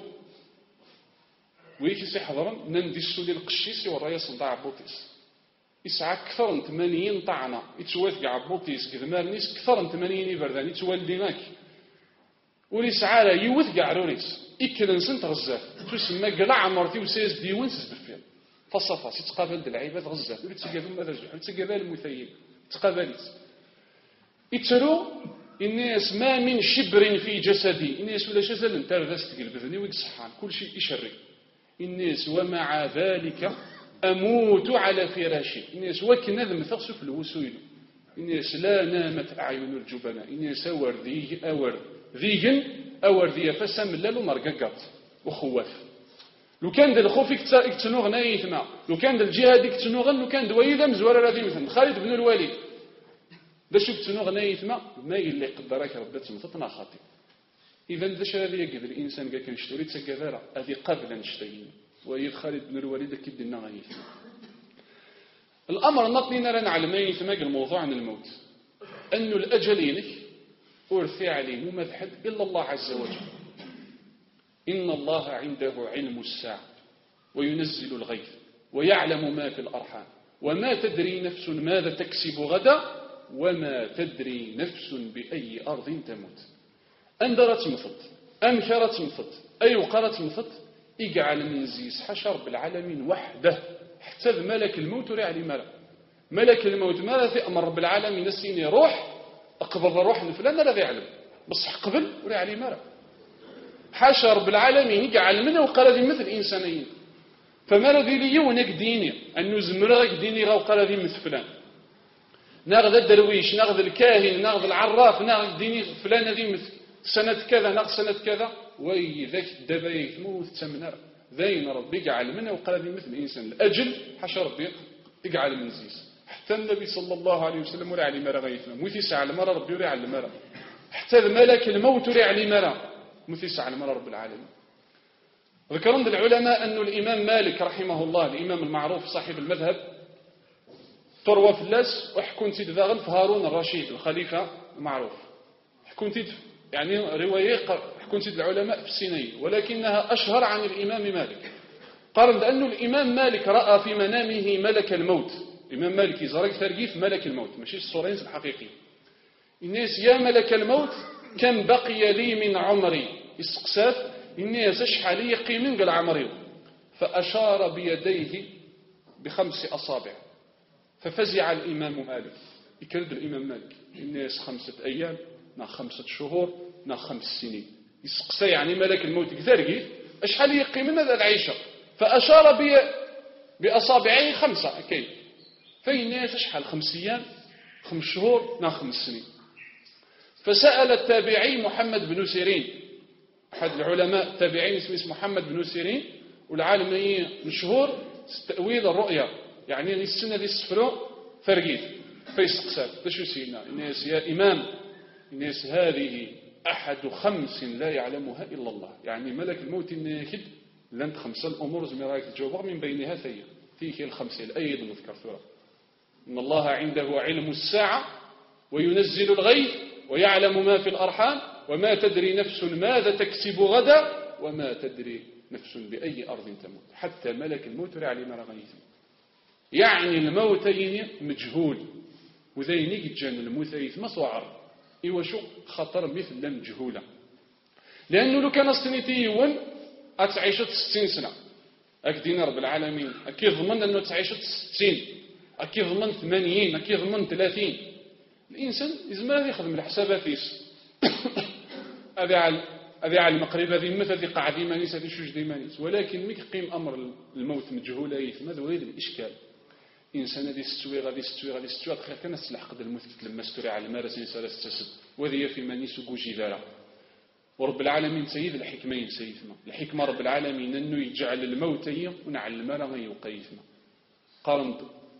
S1: ويكي سيحضرن نندي السولي القشيسي ورايا صداع بوطيس يسعى أكثر من ثمانين طعنة يتواثق عبوطيس قد مارنيس أكثر من ثمانين يبردان يتوالديناك وليسعى لا يوثق عروريس إكلا نسنت غزاف تسمى قلع عمرتي وسيز ديوان سيزبفين فصفا سيتقابل دالعيبات غزاف ولي تسقابل ماذا جوح ولي تسقابل المثيين تقابلت يتسرو الناس ما من شبر في جسدي الناس ولا شزل انت رذست قلبذني ويقصحان كل شيء يشري الناس ومع ذلك أموت على فراشي الناس وكنا ذم ثغس في الوسويل الناس لا نامت أعين الجبناء الناس أور ذي أور ذيجن أور ذي فسم لالو مرققات وخواف لو كان ذا الخوف يكتنوغ نايثما لو كان ذا الجهاد يكتنوغ لو كان دويدا مزوار راذي مثل خالد بن الوليد دا شو كتنوغ نايثما ما اللي قدرك ربي تمثطنا خاطئ إذا ذا شهادة يقدر الإنسان قال كان يشتري تسكذارة هذه قبل نشتين ويد خالد بن الوليد كيد النغيث الأمر نطني نرى نعلمين ثم الموضوع عن الموت أن الأجلينك أرثي عليه ممذحد إلا الله عز وجل إن الله عنده علم الساعة وينزل الغيث ويعلم ما في الأرحام وما تدري نفس ماذا تكسب غدا وما تدري نفس بأي أرض تموت أندرت مفط أنكرت مفط أي وقرت مفط يجعل من زيس حشر بالعالمين وحده حتى ملك الموت ري علي ملا ملك الموت ماذا في أمر رب العالمين السيني روح أقبض روح لفلان لا يعلم بصح قبل وري علي ملا حشر بالعالمين يجعل منه وقال مثل إنسانين فما ذي لي ونك ديني أنه زمرغك ديني غو قال ذي مثل فلان ناخذ الدرويش ناخذ الكاهن ناخذ العراف ناخذ ديني فلان ذي مثل سنة كذا ناخذ سنة كذا وإذاك الدابا يتموت تمنر ذين ربي يجعل منه وقال مثل الإنسان الأجل حش ربي يجعل من زيس حتى النبي صلى الله عليه وسلم ولا علي مرة غيثنا مثيس على مرة ربي ولا على مرة حتى الملك الموت ولا علي مرة مثيس على مرة رب العالمين. ذكرون العلماء أن الإمام مالك رحمه الله الإمام المعروف صاحب المذهب تروى في اللاس وحكون تيد ذاغن في هارون الرشيد الخليفة المعروف حكون تيد يعني رواية حكون تيد العلماء في السينية ولكنها أشهر عن الإمام مالك. قال لأن الإمام مالك رأى في منامه ملك الموت. الإمام مالك يزرق ثرقيف ملك الموت ماشي الصورين الحقيقي. الناس يا ملك الموت كم بقي لي من عمري استقساف الناس شحال يقيمين قال عمري فأشار بيديه بخمس أصابع ففزع الإمام مالك يكرد الإمام مالك الناس خمسة أيام نا خمسة شهور نا خمس سنين يسقسى يعني ملك الموت كذلك أشحال يقيمين هذا العيشة فأشار بي بأصابعيه خمسة كيف فالناس شحال خمس أيام خمس شهور نا خمس سنين. فسأل التابعي محمد بن سيرين أحد العلماء التابعين اسمه محمد بن سيرين والعالم مشهور تأويل الرؤيا يعني السنة دي السفرو فرقيت فيسقسات تشو سينا الناس يا إمام الناس هذه أحد خمس لا يعلمها إلا الله يعني ملك الموت الناكد لن خمسة الأمور زمراك الجواب من بينها ثي فيك الخمسة الأيض مذكر ثورة إن الله عنده علم الساعة وينزل الغيث ويعلم ما في الأرحام وما تدري نفس ماذا تكسب غدا وما تدري نفس بأي أرض تموت حتى ملك الموت لا يعلم رغيث يعني الموتين مجهول وذينيك جان الموتين مصوعر إيوا شو خطر مثل مجهولة لأنه لو كان استنيتيون أتعيش ستين سنة أكدين رب العالمين أكيد ضمن أنه تعيش ستين أكيد ضمن ثمانين أكيد ضمن ثلاثين الإنسان يزمر يخدم الحسابات فيس هذا على هذا على المقرب هذه مثل هذه قاعد إيمانيس هذه شوج إيمانيس ولكن ميك قيم أمر الموت مجهولة يثم هذا وين الإشكال إنسان هذه ستوي غادي ستوي غادي ستوي خير كان السلاح الموت لما استري على المارس إنسان استسد وذي في مانيس وجوجي ذرا ورب العالمين سيد الحكمين سيدنا الحكمة رب العالمين أنه يجعل الموت ونعلم ما يقيثنا قال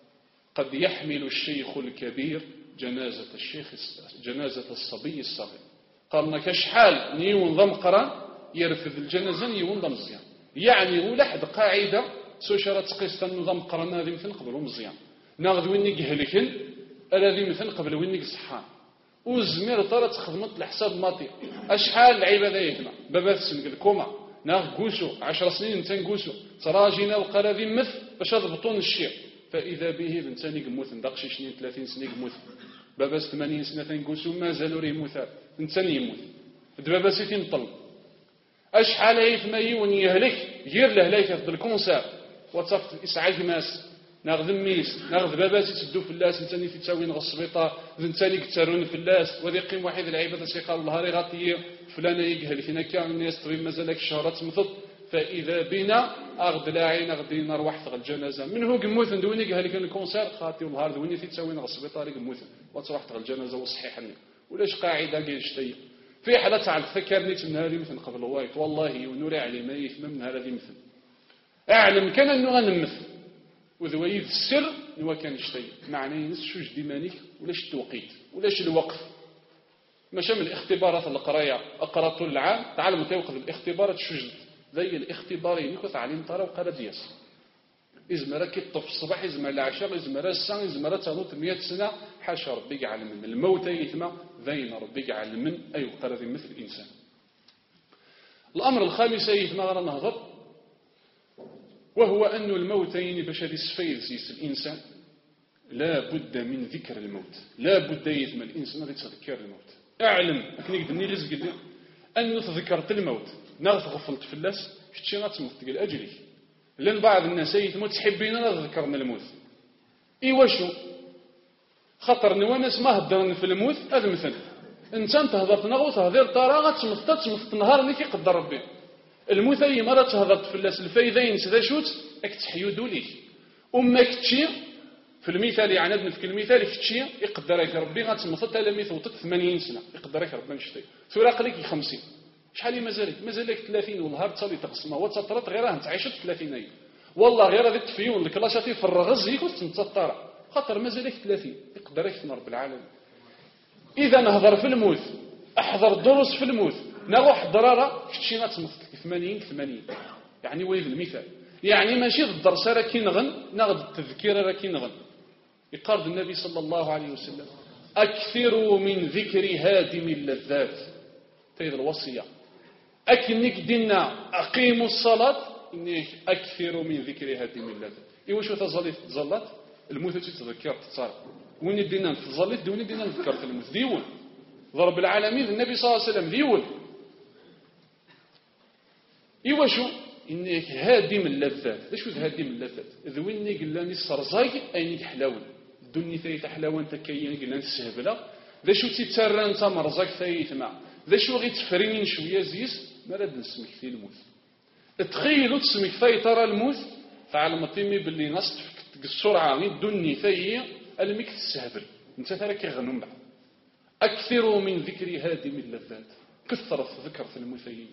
S1: قد يحمل الشيخ الكبير جنازة الشيخ جنازة الصبي الصغير قالنا كشحال نيون ضمقرا يرفض الجنازة نيون ضمزيان يعني ولا حد قاعدة سوشرة تقيس النظام قرنا هذه مثل قبل ومزيان ناخذ وينك هلكن الذي مثل قبل وينك صحان وزمير طرت خدمت الحساب ماطي اشحال العباده يتنا بابات سنق الكوما ناخذ قوسو عشر سنين نتا نقوسو تراجينا وقراذي مثل باش هضبطون الشيء فاذا به بنتاني قموت ندقشي شنين ثلاثين سنه قموت باباس ثمانين سنه تنقوسو مازالوا راه يموت نتاني يموت دابا سيتي نطل اشحال يثماي ونيهلك غير لهلاك في الكونسير وتصفت إسعاج ماس ناخذ ميس ناخذ بابات يسدو في اللاس نتاني في تساوين غصبيطة نتاني كتارون في اللاس وذي قيم واحد العيبة سيقال الله رغطية فلانا يقهل فينا كان الناس طبيب مازالك الشهرات مضط فإذا بنا أغد لاعين أغدي نروح ثغ الجنازة منه قموث ندوني يقهل كان الكونسير خاطي والهار دويني في تساوين غصبيطة قموث وتروح ثغ الجنازة وصحيحني ولاش قاعدة قيشتي في حالة تعال فكرني من هذه مثل قبل وايت والله ونوري علي ما يثم من هذه مثل أعلم كان أنه غنمثل وذوي في السر نوا كان يشتي معنى ينس شوج ديمانيك ولاش التوقيت ولاش الوقف ماشي من الاختبارات القرايه اقرا طول العام تعلم توقف الاختبارات شوج زي الاختبارين كنت تعلم ترى وقرا دياس ازمرا كيطف الصباح ازمرا العشاء ازمرا الساعه ازمرا تنوط مئة سنه حاشا ربي يجعل من الموت يثمى ذين ربي يجعل من اي قرا مثل الانسان. الامر الخامس يثمى غير نهضر وهو أن الموتين باش هذه السفيد سيس الإنسان لا بد من ذكر الموت لا بد يثم الإنسان غير يتذكر الموت أعلم أكني قدني لزق لي أنه تذكرت الموت ناغ غفلت في اللاس شتي غتموت تقول أجلي لأن بعض الناس يثموا تحبين لا ذكرنا الموت إيوا شو خطر نوانس ما هضرن في الموت هذا مثل انت تهضر نغو تهضر طرا غتمط تمط نهار اللي كيقدر ربي الموت أي مرة تهضرت في اللاس الفايدين سذا شوت اك تحيو دوليك أما كتشي في المثال يعني في المثال كتشي يقدرك ربي غتمصت على مثل ثمانين سنة يقدرك ربي نشتي سوراق لك خمسين شحال مازالك مازالك ثلاثين والنهار تصلي تقسم هو تطرط غير راه تعيش في الثلاثينيه والله غير هذا التفيون الكلاشاتي في الرغز يكون تنتطر خاطر مازالك ثلاثين يقدر يكثر رب العالمين. اذا نهضر في الموت احضر دروس في الموت نروح ضراره شتي نتمثل ثمانين ثمانين يعني وين المثال يعني ماشي الدرس راه كينغن ناخذ التذكير راه كينغن. يقارد النبي صلى الله عليه وسلم اكثروا من ذكر هادم اللذات تيد الوصيه اكنك دينا اقيموا الصلاه انك اكثروا من ذكر هادم اللذات. ايوا شو تزلت تزلت الموت تتذكر تصار وين دينا نتزلت وين دينا نذكر الموت ديول ضرب العالمين النبي صلى الله عليه وسلم ديول. ايوا شو انك هادم اللذات اش هادم اللذات ذويني قلاني السرزاق اينك حلاون الدنيا ثايت حلاوه انت كاين قلنا السهبله ذا شو تيتسرى انت مرزاق ثايت ما ذا شو غي تفرين شويه زيس ما راد نسمك في الموت تخيلوا تسمك في ترى الموت فعلم طيمي باللي نص السرعه من الدنيا ثاي المك السهبل انت ترى كيغنم بعد. اكثروا من ذكر هادم اللذات كثرت ذكر في المثيين.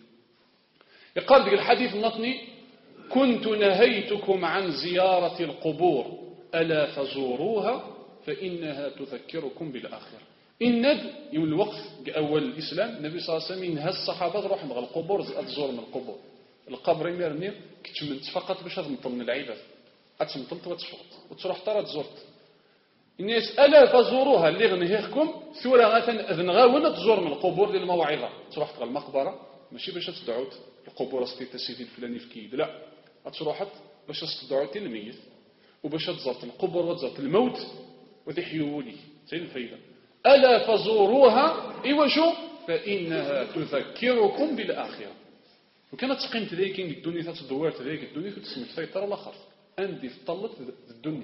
S1: يقال ذلك الحديث النطني كنت نهيتكم عن زيارة القبور ألا فزوروها فإنها تذكركم بالآخرة. إن يوم الوقت أول الإسلام النبي صلى الله عليه وسلم ينهى الصحابة تروح من القبور تزور من القبور القبر يمرني كتمنت فقط باش تمطل من العباد أتمطلت وتشفط وتروح ترى تزورت الناس ألا فزوروها اللي غنهيكم ثورة غاثا أذن غاونا تزور من القبور للموعظة تروح تغى المقبرة ماشي باش تدعوت القبور استيت سيدي الفلاني في كيد لا تروحت باش تدعوت الميت وباش تزرت القبور وتزرت الموت وتحيوا لي زي الفايده. ألا فزوروها ايوا شو فإنها تذكركم بالآخرة. وكانت تقيمت ذيك الدنيا تدورت ذيك الدنيا تسمى السيطره الاخر عندي طلت الدنيا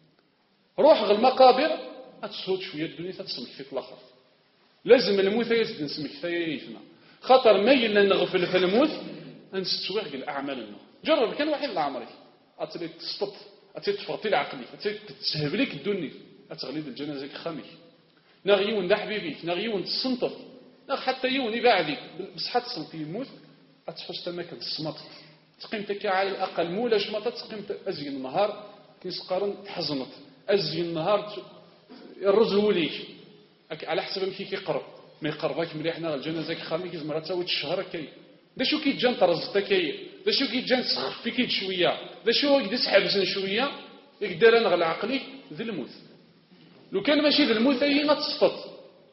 S1: روح غير المقابر تسهد شويه الدنيا تسمى فيك الاخر. لازم الموت يسمى كفايتنا خطر ما يلا نغفل في الموت نستويغ الاعمال لنا. جرب كان واحد العمري اتري تسطط اتري تفرطي العقلي اتري تسهب لك الدنيا اتغليد الجنازه خامي نغيون ده حبيبي نغيون تصنطف نغ حتى يوني بعدي بصحه تصنطي يموت اتحس تماك الصمت تقيمتك على الاقل مولاش ما تقيمت ازين النهار كيسقرن تحزنت ازين النهار الرزوليك على حسب مكي كيقرب ما يقربك مليحنا الجنازه خامي كيزمر تساوي الشهر كاي دا شو كيتجان ترزت كاي دا شو كيتجان تسخف فيك شويه دا شو يقدر يسحبس شويه يقدر نغل عقلي ذي الموت. لو كان ماشي ذي الموت هي ما تصفط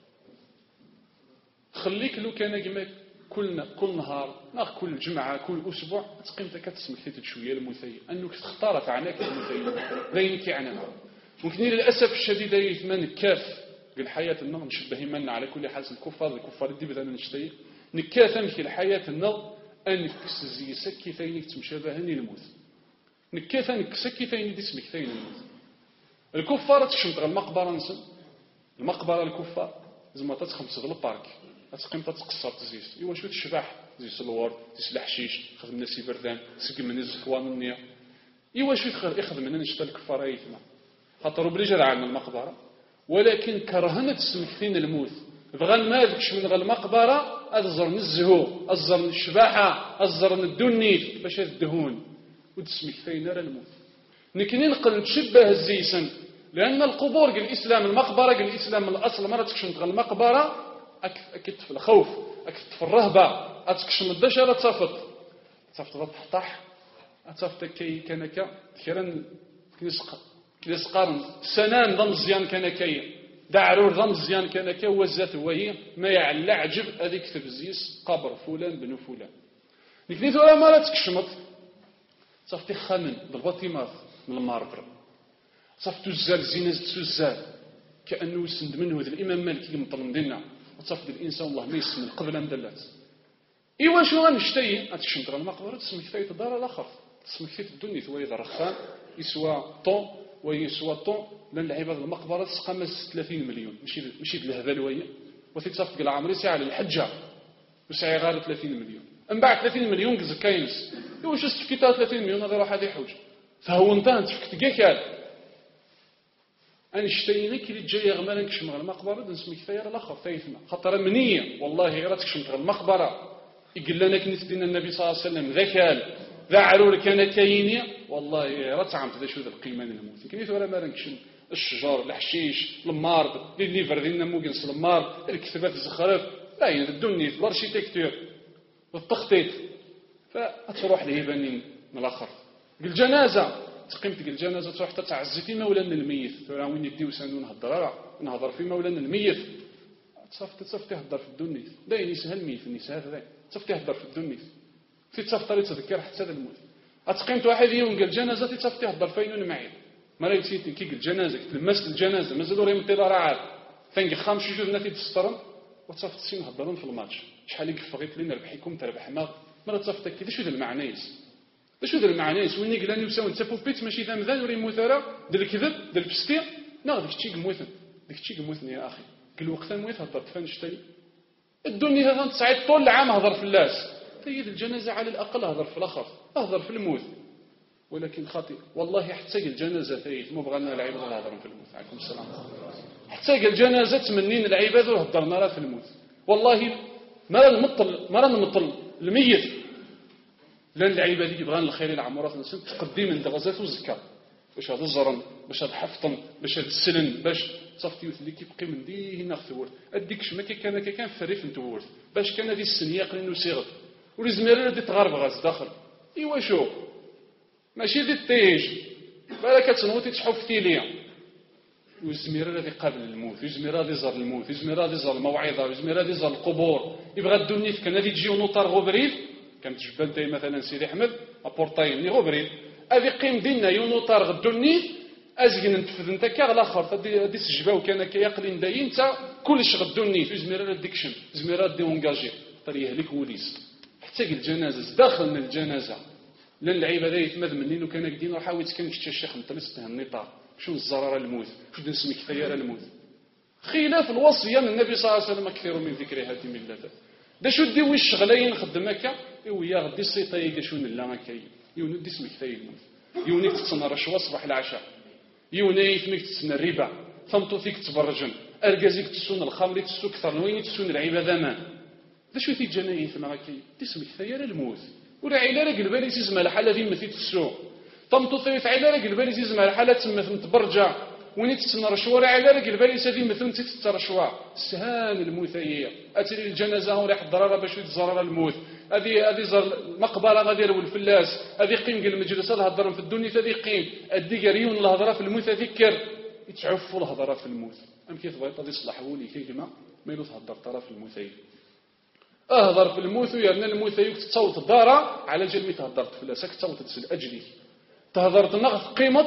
S1: خليك لو كان كما كل كل نهار ناخ كل جمعه كل اسبوع تقيمتك كتسمك حتى شويه المثيل انك تختار فعناك المثيل باين كيعنى. ممكن للاسف الشديد يثمن كاف الحياه النظر نشبه يمنا على كل حال الكفار الكفار دي بدنا نشتي نكاثا في الحياه النظر انك تسزي سكي ثاني تمشابهني الموت نكاثا نكسكي ثاني دي اسمك ثاني الموت. الكفار تشمط المقبره نسل المقبره الكفار زعما تتخمس في البارك تقيم تتقصر تزيس ايوا شويه الشباح زيس الورد زيس الحشيش خدم الناس بردان سقم من الزكوان النيه ايوا شويه خير يخدم من نشتا الكفار يثما خاطر بلي جا عندنا المقبره ولكن كرهنا تسمكتين الموت بغى ما ذكش من المقبره ازرن الزهو ازرن الشباحه ازرن الدنيت باش الدهون وتسمكتين راه الموت. نكني نقل تشبه الزيسن لان القبور قال الاسلام المقبره قال الاسلام الاصل ما تكش من المقبره اكيد في الخوف اكيد في الرهبه اتكش من الدشره تصفط تصفط تحطح اتفت كي كانك كيرن كيسق كيسقرن سنان ضم مزيان كان كي دعرور ضم مزيان كان كي وزات وهي ما يعلى عجب هذيك تبزيس قبر فلان بن فلان نكنيت ولا ما لا تكشمط صفتي خمن بالبطيمات من الماربر صفت الزال زينز تزال كانه يسند منه الامام مالك يمطلم دينا وتصفد الانسان الله ما يسمن قبل مدلات ايوا شو غنشتي اتشنطر المقبره تسمك فايت الدار الاخر تسمك فايت الدنيا ثوي رخان يسوى طون ويسوى طون لان العباد المقبره تسقمس ثلاثين مليون ماشي ماشي الهبل وهي وتتصفق العمري ساعه للحجه وساعه غير ثلاثين مليون من بعد ثلاثين مليون كاينس ايوا شو تفكيتها ثلاثين مليون هذا راح هذه حوج فهو انت تفكت كاع أنا اشتيني كي جاي غمالا كشمغ المقبرة نسمي كثير الآخر ثايثنا خاطر منية والله غير تكشمغ المقبرة يقول لنا كنت دينا النبي صلى الله عليه وسلم ذكال ذا عرور كان كايني والله راه تعمت ذا شو ذا القيمه نموت كنيت ولا ما رنكشن الشجر الحشيش المارد لي ليفر ديالنا موكنس المارد الكتابات الزخرف لا يدوني في الارشيتكتور والتخطيط فتروح لهبانين من الاخر الجنازه تقيمت الجنازه تروح تعزي في مولانا الميت راه وين يديو سانو نهضر راه نهضر في مولانا الميت تصافت تصافت تهضر في الدنيا داين يسهل الميت النساء هذا تصافت تهضر في الدنيا في تصافت تذكر حتى الموت اتقيمت واحد يوم قال جنازه تصافت تهضر فين معي ما رايتي كي الجنازه لمست الجنازه مازال راه يمطي راه فين خامس جوج ناتي تسترن وتصافت سي نهضرون في الماتش شحال يكفغيت لي نربحكم تربح ما مرة تصافت كذا شو ذا المعنيس شو ذا المعنيس وين قال نساو نتفو بيت ماشي ذا مذان وري موثرا ديال الكذب ديال البستي نا داك الشيء موثن داك الشيء موثن يا اخي كل وقت موث هضرت فين شتي الدنيا هذا تصعد طول العام هضر في اللاس تيد الجنازه على الاقل هضر في الاخر هضر في الموت ولكن خاطئ والله حتى الجنازه تيت مو بغانا العباد هضروا في الموت عليكم السلام حتى الجنازه تمنين العباد وهضرنا راه في الموت والله ما نمطل ما نمطل الميت لان العباد يبغان الخير العمرات الناس تقدم من دغزات والزكاه باش هذا الزرن باش هذا حفطن باش هذا السلن باش صافي يوث اللي كيبقي من دي هنا ثور اديك شما كان كان فريف نتور باش كان هذه السنيه قلنا صيغت ولزميره دي تغرب غاز داخل ايوا شو ماشي دي التيج بالك تنوتي تحف تيليا والزميره هذه قابل للموت والزميره هذه زار الموت والزميره هذه زار الموعظه والزميره هذه زار القبور يبغى الدنيا كان هذه تجي نوطار غبريد كانت تجبل انت مثلا سيدي احمد ابورطاي ني غبريد هذه قيم دينا يونوطار غدوني ازين نتفذ انت كاع الاخر هذه السجبه وكان كيقلين داين انت كلش غدوني في زميره ديكشن زميره دي اونجاجي طريه لك وليس حتى الجنازه داخل من الجنازه لان العباده يتمذ منين وكان قدينا حاولت كان الشيخ متلس النطاق شو الزراره الموت شو نسمي كثيره الموت خلاف الوصيه من النبي صلى الله عليه وسلم كثير من ذكر هذه ملته دا شو دي وش شغلين خدمك ويا غدي السيطاي شو نلا مكاي يوني دي اسمك ثاي الموت يوني تتصنى رشوه صباح العشاء يوني يثمك تتصنى الربا ثمطو فيك تبرجن ارجازيك تسون الخمر تسو كثر وين تسون العباده ما دا شو في الجناين ثم مكاي دي اسمك ثاي الموت ولا عيلا راه قلبالي تزمى الحاله دي مثي تسو طمطو ثيف عيلا راه قلبالي تزمى الحاله تما تبرجع وين تسنى رشوه راه عيلا راه قلبالي سادي مثل تترشوا سهان الموثيه اتي الجنازه ولا حضر باش يتزرر الموت هذه هذه زر المقبره غادي يرول الفلاس هذه قيم قال المجلس الهضره في الدنيا هذه قيم الديكاريون الهضره في الموت ذكر يتعفوا الهضره في الموت ام كيف بغيت غادي يصلحوا لي كيما ما يلو تهضر ترى في الموت اهضر في الموت ويرنا الموت تصوت الدارة على جلمي تهضرت فلاسك تصوت تسل اجلي تهضرت نغف قيمه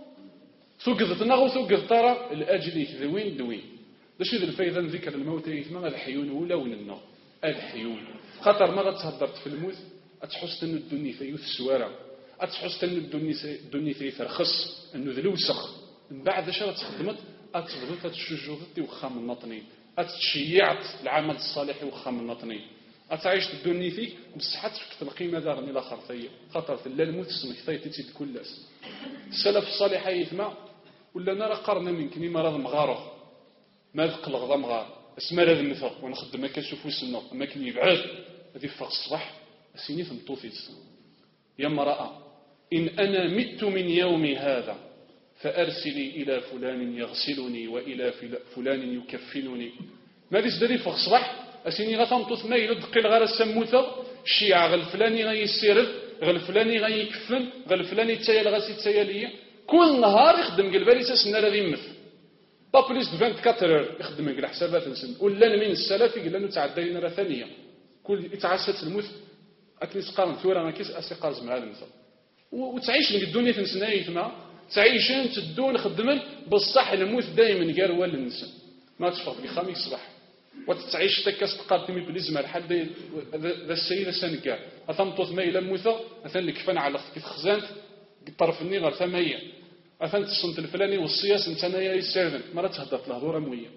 S1: توقظت نغو توقظ ترى الاجلي ذوين دوين باش يدير الفايده ذكر الموت يثما هذا حيون ولا وننا هذا حيون خاطر ما غتهضرت في الموت اتحس ان الدنيا فيوث سواره اتحس ان الدنيا الدنيا تيترخص انه ذلوسخ من بعد اش تخدمت اتفضلت تشجوضتي وخا من نطني اتشيعت العمل الصالح وخا من نطني اتعيش الدنيا فيك بصحه في القيمه داغني الاخر فيا خاطر لا الموت سمك تيتي كلاس السلف الصالح يثما ولا نرى قرنا منكني مرض مغارض ما ذقلغ ذا مغار اسما هذا المثل ونخدم ما كنشوف وسنا ما كان يبعد هذه فوق الصباح اسيني ثمطوفيس يا امراه ان انا مت من يومي هذا فارسلي الى فلان يغسلني والى فلان يكفنني ما ديس داري فوق الصباح اسيني غتمطوث ما يلدقي الغار السموثه الشيعه غلفلاني غيسيرد غلفلاني غيكفن غلفلاني تايل غاسي تايليه كل نهار يخدم قلبالي ساسنا راه يمث طابليس أربعة وعشرين يخدم على حسابات السن ولا من السلف قال له تعدينا راه ثانيه كل يتعسس الموت اكل سقام ثوره ما كيس اسقاز مع المثل وتعيش لك الدنيا في نسناي ثما تعيشين تدون خدمن بصح الموت دائما قال للنسن ما تفرق بخميس صباح وتعيش تكاس تقدمي بلزمه الحال ذا السيده سنكا اثمطوث ما الى موثه مثلا كفن على خزانت الطرف النيغر ثمانيه أثنت الصنت الفلاني والصياس نتنايا يسردن مرة تهدت له دورة موية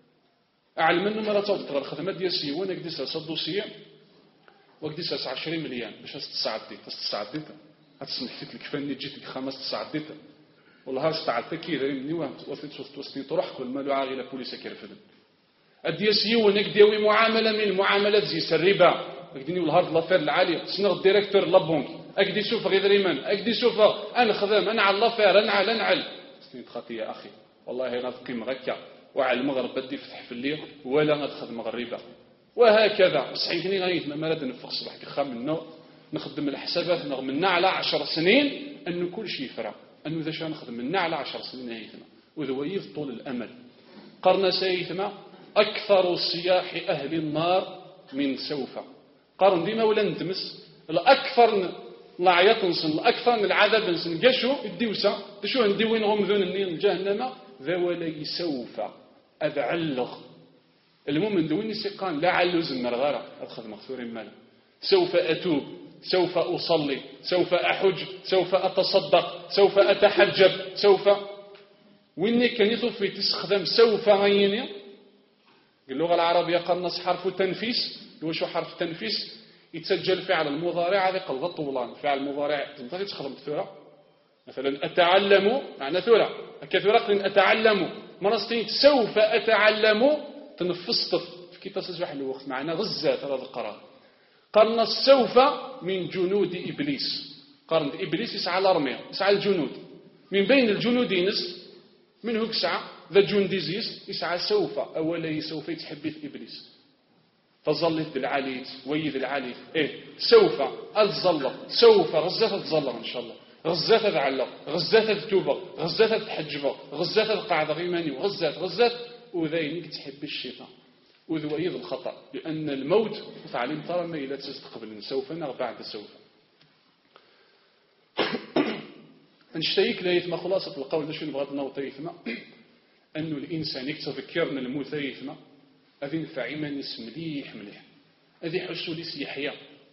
S1: أعلم منه مرة تغطغر الخدمة ديال السيوان أكديس صدوسية وأكديس عشرين مليون باش تستعدي تستعدي هتسمح فيك الكفاني جيت لك خمس تستعدي والله استعدت كي داير مني وفيت وسطي تروح كل مالو عاغله بوليس كيرفدن الديال السيوان أكديوي معاملة من المعاملات زي الربا اكديني الهارد لافير العاليه سنغ الديريكتور لابونك اكدي شوف غير ريمان اكدي شوف انا خدام انا على لافير انا على نعل سنيت خاطي يا اخي والله غتقيم غكا وعلى المغرب بدي يفتح في الليل ولا غتخدم غريبه وهكذا صحيتني غايت ما مراد نفق الصباح كي خام منه نخدم الحسابات نغ منا على عشر سنين انه كل شيء فرع انه ذا شا نخدم منا على عشر سنين هيثما وذويف طول الامل قرن سيثما اكثر صياح اهل النار من سوف قرن ديما ولا ندمس الاكثر العياط نسن الاكثر العذاب نسن قشو الديوسه شو نديوينهم ذون النين جهنم ذا ولا سوف اذعلغ المؤمن دويني سيقان لا علوز النرغاره اخذ مغفور مال سوف اتوب سوف اصلي سوف احج سوف اتصدق سوف اتحجب سوف ويني كان يطوف تستخدم سوف غيني اللغه العربيه قرنص حرف التنفيس واش حرف التنفيس يتسجل فعل المضارع هذا قلب الطولان فعل المضارع تنتظر تخدم بثوره مثلا اتعلم معنى ثوره كثوره اتعلم مرستين سوف اتعلم تنفست كي تصبح الوقت معنا غزات هذا القرار قرن سوف من جنود ابليس قرن ابليس يسعى الارميه يسعى الجنود من بين الجنود ينس من هو يسعى ذا جنديزيس يسعى سوف اولا سوف يتحبث ابليس فظلت العليت ويد العليت ايه سوف الظل سوف غزات تظل ان شاء الله غزات تعلق غزات تتوبه غزات تحجبه غزات القاعده غيماني وغزات غزات وذينك تحب الشيطان وذويد الخطأ لأن الموت تعلم ترى ما إلى تستقبل سوف نغ بعد سوف نشتيك لا يثم خلاصة القول نشوف نبغى نوطي يثم أنه الإنسان يتذكرنا الموت يثم هذه نفع إيمان مليح مليح هذه حسوا لي يحيى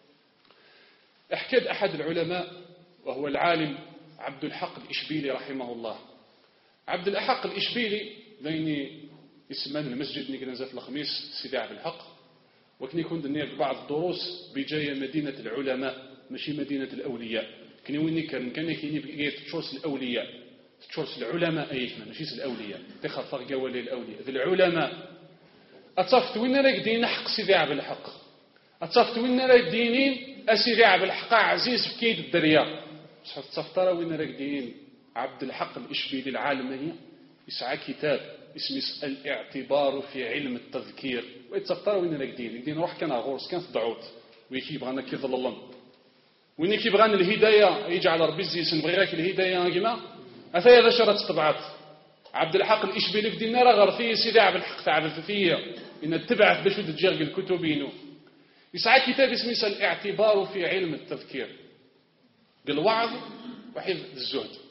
S1: أحكد أحد العلماء وهو العالم عبد الحق الإشبيلي رحمه الله عبد الحق الإشبيلي بين اسمان المسجد اللي كنا نزات الخميس سيدي عبد الحق وكنا يكون دنيا بعض الدروس بجاية مدينة العلماء ماشي مدينة الأولياء كنا وين كان كان كاين بقية تشورس الأولياء تشورس العلماء أيثنا ماشي الأولياء تخاف فرق ولا الأولياء ذي العلماء أتصفت وين راك دين حق سيدي عبد الحق أتصفت وين راك دينين أسيدي عبد الحق عزيز في كيد الدريا بصح تصفت ترى وين راك دين عبد الحق الإشبيلي العالمية يسعى كتاب اسمه الاعتبار في علم التذكير ويتصفر وين راك دين دين روح كان غورس كان ضعوت ويكي بغانا كي ظللن وين كي بغانا الهدايه يجعل ربي زيسن بغي راك الهدايه كيما اثايا هذا شرط طبعات عبد الحق الاشبيلي في دينا راه غير فيه سيدي عبد الحق تاع فيا ان تبعث باش تجرق الكتبينو يسعى كتاب اسمه الاعتبار في علم التذكير بالوعظ وحفظ الزهد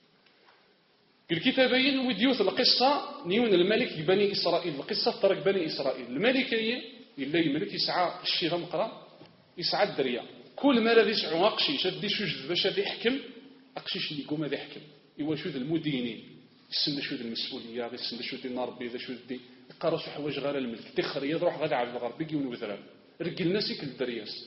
S1: الكتابين وديوث القصة نيون الملك بني إسرائيل القصة طرق بني إسرائيل الملكية اللي يملك يسعى الشيخ مقرأ يسعى الدريا كل ما الذي يسعى أقشيش هذا شوج باش هذا يحكم أقشيش اللي يقوم هذا يحكم يواشود المدينين يسند شود المسؤولية يسند شود النربي ذا شود دي يقرأ شو حوايج غير الملك تخر يروح غدا على الغرب يجي ونوذران رجل ناسك الدرياس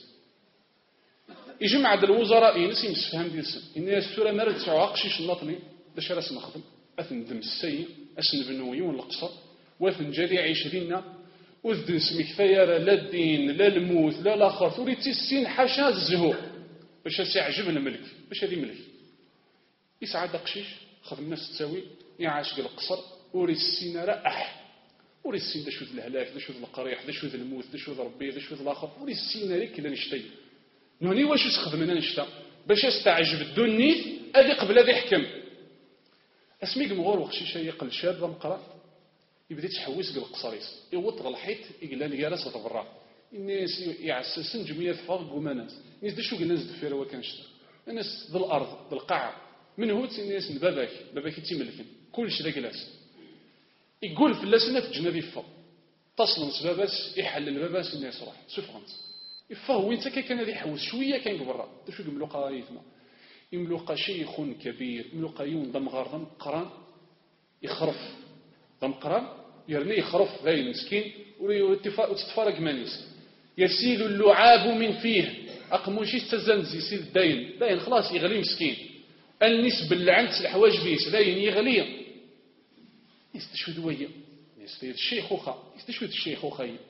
S1: يجمع هذا الوزراء ينسي مسفهم ديالسن إن السورة ما تسعى أقشيش النطلي باش راس نخدم أثن دم السيء أسن بنويون القصر وأثن جريع عشرين وذن سميك ثيارة لا الدين لا الموت لا الآخر ثوريتي السين حاشا الزهور باش يعجب الملك باش هذه ملك يسعى دقشيش خدم الناس تساوي يعاش القصر وري السين رأح وري السين دا شوذ الهلاك دا شوذ القريح دا شوذ الموت دا شوذ ربي دا شوذ الآخر وري السين ريك لا نشتي نوني واش يسخدمنا نشتا باش يستعجب الدنيث أدي قبل هذا يحكم اسميك مغور وخشيشة يقل شاب مقرأ يبدأ يتحوس بالقصريس يوط الحيط يقول لي يا راس تبرع الناس يعسسن جميع فاض ومناس الناس دا شو قلنا نزد فيها لو كان شتا الناس ذا الأرض ذا القاعة من هو الناس باباك باباك يتملكن كلش ذا جلاس يقول في اللسنة في الجنة يفا تصل سباباس يحلل باباس الناس راح سفغنت يفا هو انت كان هذا يحوس شوية كان برا دا شو يملوقا يثما يملوقا شيخ كبير يملوقا يون ضم غار ضم قران يخرف ضم قران يرني يخرف ذا مسكين وتتفارق مانيس يسيل اللعاب من فيه أقموشي استزنز يسيل الدين داين خلاص يغلي مسكين النسب اللي عند الحواج بيس داين يغلي يستشهد ويا يستشهد الشيخ وخا يستشهد الشيخ وخا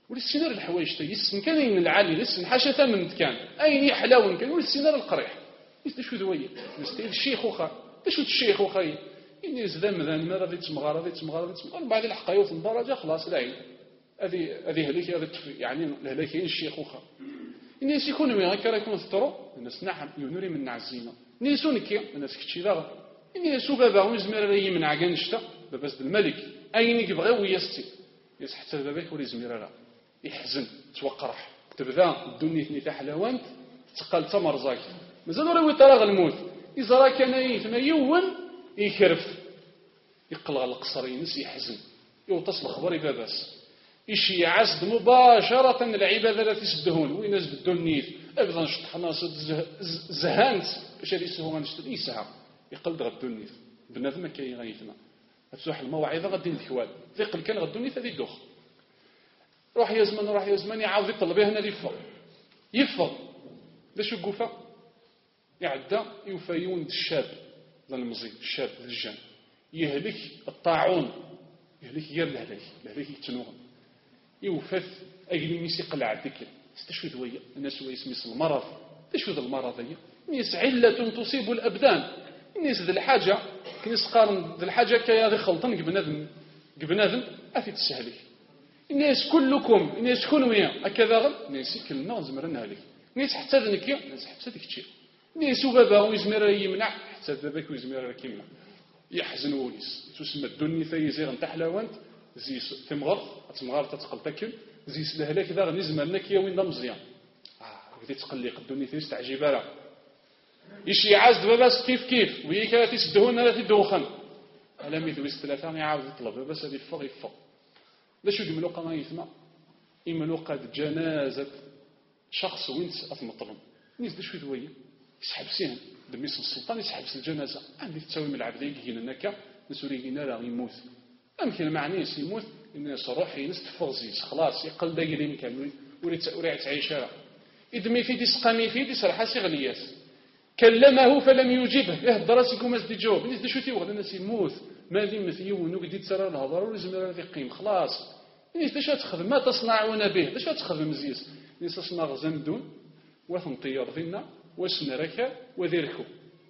S1: ولسينار الحوايج تا يسن كان ين العالي يسن حاشا ثمن كان اين يحلاون كان ولسينار القريح يس شو ذويه نستيل الشيخ وخا شو الشيخ وخاي اني زدام ذان ما غادي تمغار غادي تمغار غادي تمغار بعد الحقايوت الدرجه خلاص لا هذه هذه هذيك يعني الهلاكين الشيخ وخا اني سيكون وين هكا راه يكون ثرو الناس نعم ينوري من نعزينا نيسون كي الناس كتشي لا اني سو بابا ويزمر راه يمنع كاع نشتا باباس الملك اين يبغي ويستي يس حتى باباك ولي زمير راه يحزن توقرح تبدا الدنيا ثني تاع حلاوانت تقال تمر زاك مازال راه ويطرا الموت اذا راه كان يثما يون يكرف يقلع القصر ينس يحزن يوتصل خبر باباس يشي يعزد مباشرة العبادة التي تسدهون وين بدو النيت ابدا نشطحنا زهانت باش هذه السهوة نشتد يسعى يقلد غدو النيت بنادم كاين غايتنا تروح الموعظة غادي الحوال ثقل كان غدو النيت هذه دوخ روح يا زمان روح يا زمان يعاود يطلب هنا يفض يفض باش يوقفا يعدى يوفيون الشاب ذا المزيد الشاب الجان يهلك الطاعون يهلك غير الهلاك الهلاك يتنوغن يوفث أجل ميسي قلع الذكر استشفي ذوية الناس هو يسمي المرض تشفي المرض هي نيس علة تصيب الأبدان نيس ذي الحاجة كنيس قارن ذي الحاجة كي هذا خلطن قبناذن قبناذن أفي تسهلك الناس كلكم الناس كونوا هكذا غل نيس كلنا زمرنا هلك نيس حتى ذنك نيس حتى ذيك الشيء نيس وبابا ويزمر يمنع حتى ذبك ويزمر يمنع يحزن وليس تسمى الدنيا ثيزيغ نتاع حلاوانت زي تمغر تمغر تتقل تاكل زي سلهلاك ذا غنزمرناك يا وين مزيان اه بديت تقلق الدنيا ثيس تعجبها لا يشي عاز باباس كيف كيف وهي كانت تسدهون لا تدوخن على ميدويس ثلاثه يعاود يطلب باباس هذه فوق يفوق باش يملو قما يثما يملو قاد جنازه شخص وين اثمطلم نيس شويه دويه يسحب سين دميس السلطان يسحب الجنازه عندي تساوي من العبد يجينا نكا نسوري هنا راه يموت أمكن معنيس يموت الناس روح ينستفغزيز خلاص يقل داير يمكن وريت تعيشها إدمي في ديس قامي في ديس رحاسي غلياس كلمه فلم يجيبه يهدر راسكم ما زدي جواب نيس دشو تيوغ الناس يموت ما دي مثيون وقدي تسرى الهضره ولازم راه يقيم خلاص نيس داش تخدم ما تصنعون به داش تخدم مزيس نيس تصنع زمدون وثنطير ذنا وسنركا وذيركو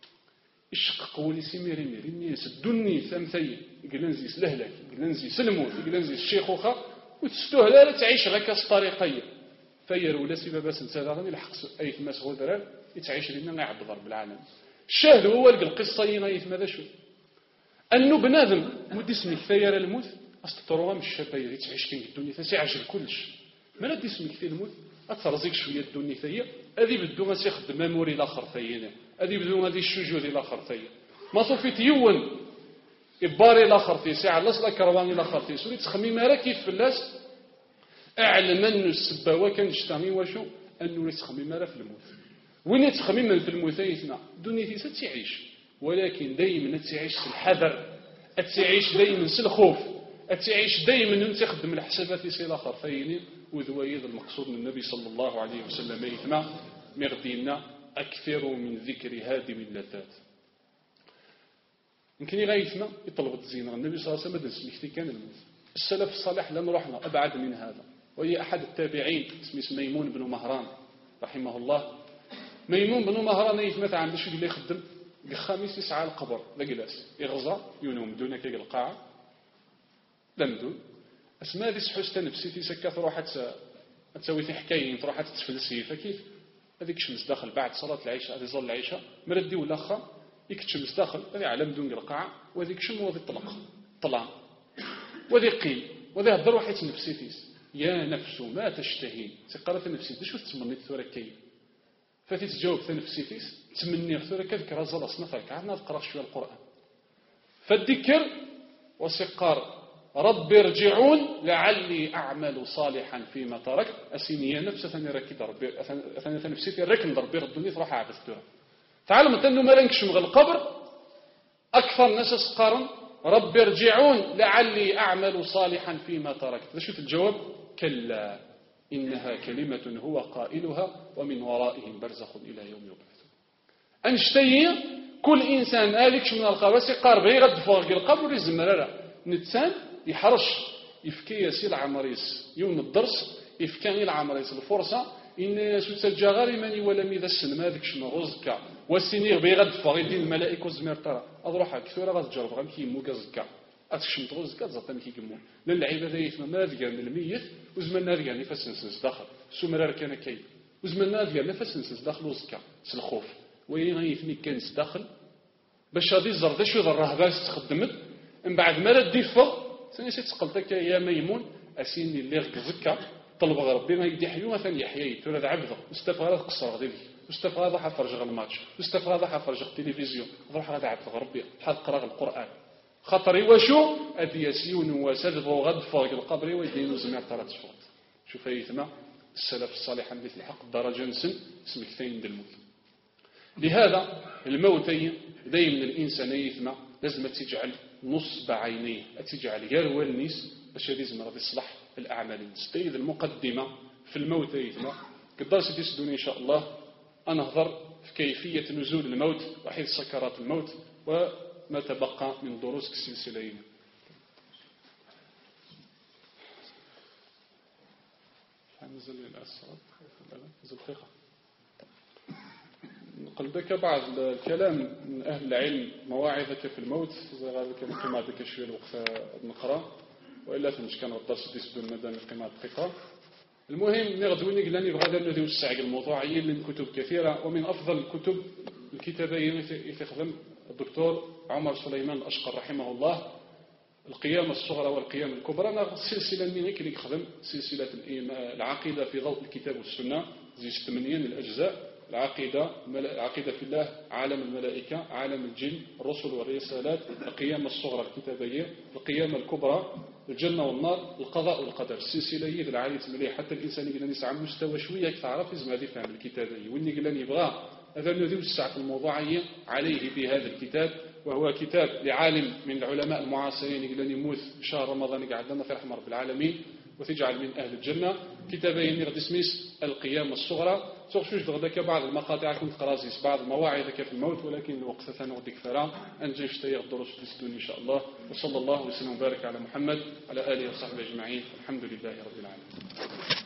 S1: الشقق ولي سيميري ميري الناس الدني ثمثي قلنزي سلهلك قلنزي سلموت قلنزي الشيخوخه وتستوه لا تعيش غير كاس طريقيه فير ولا سي بابا سنسالا غادي يلحق اي تماس غدرال يتعيش لنا غير عبد ضرب العالم الشاهد هو القصه ينايف ماذا شو انه بنادم مد اسمك ثير الموت استطروها من الشباير يتعيش كاين الدنيا فسي عجل كلش ما لا اسمك ثي الموت اترزيك شويه الدنيا ثي هذه بدو غاسي يخدم ميموري الاخر ثينا هذه بدو غادي الشجوع ديال الاخر ثي ما صوفيت يون إباري الآخر في ساعة لصلا كرواني الآخر في سوري تخميم راه كيف فلاس أعلم أنه السباوة كان يشتغمي وشو أنه يتخميم راه في الموت وين يتخميم في الموت يثنى دنيا تيسا تعيش ولكن دايما تعيش الحذر تعيش دايما الخوف تعيش دايما أنت تخدم الحسابات في الآخر فيني وذويد المقصود من النبي صلى الله عليه وسلم يثنى مغدينا أكثر من ذكر هادم اللذات يمكن يغايثنا يطلب الزينة النبي صلى الله عليه وسلم اسمه كان الموت السلف الصالح لن رحنا أبعد من هذا وهي أحد التابعين اسمه ميمون بن مهران رحمه الله ميمون بن مهران يثمث عن بشو اللي يخدم الخامس يسعى القبر لا جلاس يغزى ينوم دون كي القاعة لم دون اسماء ذي سحوستا نفسي تسكى تروح تسوي في حكاية تروح تتفلسي فكيف هذيك شمس داخل بعد صلاة العشاء هذه ظل العشاء مردي ولا خا يكتشمس داخل هذه علم دون القاعة وذيك شم وذي طلق طلع وذي قيل وذي هدر وحيت نفسي فيس يا نفس ما تشتهين سقرت نفسي دش تمنيت ثورة كي فاتي تجاوب نفسي فيس تمني ثورة كذكر هزل أصنفك عادنا تقرأ شوية القرآن فالذكر وسقار رب ارجعون لعلي أعمل صالحا فيما تركت أسيني نفس ثاني ركض ربي ثاني نفسي في الركن ربي ردني تروح عبثتها تعلم أنه ما لنكش مغ القبر أكثر الناس سقارا رب ارجعون لعلي أعمل صالحا فيما تركت شو الجواب كلا إنها كلمة هو قائلها ومن ورائهم برزخ إلى يوم يبعثون أنشتي كل إنسان آلكش من القبر سقار بغي غد فوق القبر يزمر نتسان يحرش يفكي يسيل عمريس يوم الدرس إفكان العمر الفرصة إن ستلجا غير ماني ولا ميذا السن ما ذاك شنو غزكا والسنير بي غاد فغيدين الملائكة والزمير ترى أضروح كثيرة غتجرب غير كيمو كازكا أتشمت غزكا زعما كيكمو لا العبادة يثما ما ذكر من الميت وزمنا ذكر نفس نسنس داخل سمرار كان كاين وزمنا ذكر نفس نسنس داخل وزكا الخوف وين غيثني كان داخل باش غادي الزرد شو ضره باش تخدمت من بعد ما ردي فوق ثاني سي تقلتك يا ميمون اسيني اللي غزكا طلب ربي ما يدي حيو مثلا يحيى تولد عبده استفاد قصر غادي استفاد حفرج غير الماتش استفاد حفرج التلفزيون روح غادي عبد ربي بحال قرا القران خاطري واشو ادياسيون وسد غد فوق القبر ويدين زمير ثلاث شهور شوف ايثما السلف الصالح مثل الحق درجه نسن اسمك ثين الموت لهذا الموتين دايما الانسان يثما لازم تجعل نصب عينيه تجعل غير والنيس باش هذه زعما غادي تصلح الاعمال نستيد المقدمه في الموت يثما قدر سيدي سدوني ان شاء الله انا نهضر في كيفيه نزول الموت وحيث سكرات الموت وما تبقى من دروس السلسله. نزل الاسرار نزل دقيقه نقلبك بعض الكلام من أهل العلم مواعظك في الموت إذا كان كما عندك شوية الوقت نقرأ وإلا فمش كان الدرس ديس بدون مدام قيمة دقيقة. المهم نغدوني قلاني بغدا الذي وسع الموضوعية من كتب كثيرة ومن أفضل الكتب الكتابية يخدم الدكتور عمر سليمان الأشقر رحمه الله القيامة الصغرى والقيامة الكبرى. أنا سلسلة من كي يخدم سلسلة العقيدة في ضوء الكتاب والسنة زي ثمانية من الأجزاء العقيدة العقيدة في الله عالم الملائكة عالم الجن الرسل والرسالات القيامة الصغرى الكتابية القيامة الكبرى الجنة والنار القضاء والقدر السلسلة هي العالية مليح حتى الإنسان يقدر يسعى مستوى شوية يتعرف يزم هذه فهم الكتابية واللي قلنا يبغى هذا الذي يوسع في الموضوعية عليه بهذا الكتاب وهو كتاب لعالم من العلماء المعاصرين يقدر يموت بشهر رمضان قاعد لنا في رحمة رب العالمين وتجعل من أهل الجنة كتابين غادي سميس القيامة الصغرى سوف شوش غدا بعض المقاطع كنت قرازيس بعض المواعظ في الموت ولكن الوقت ثاني غادي كثرة أنجي اشتيق الدروس تسدون إن شاء الله وصلى الله وسلم وبارك على محمد على آله وصحبه أجمعين الحمد لله رب العالمين.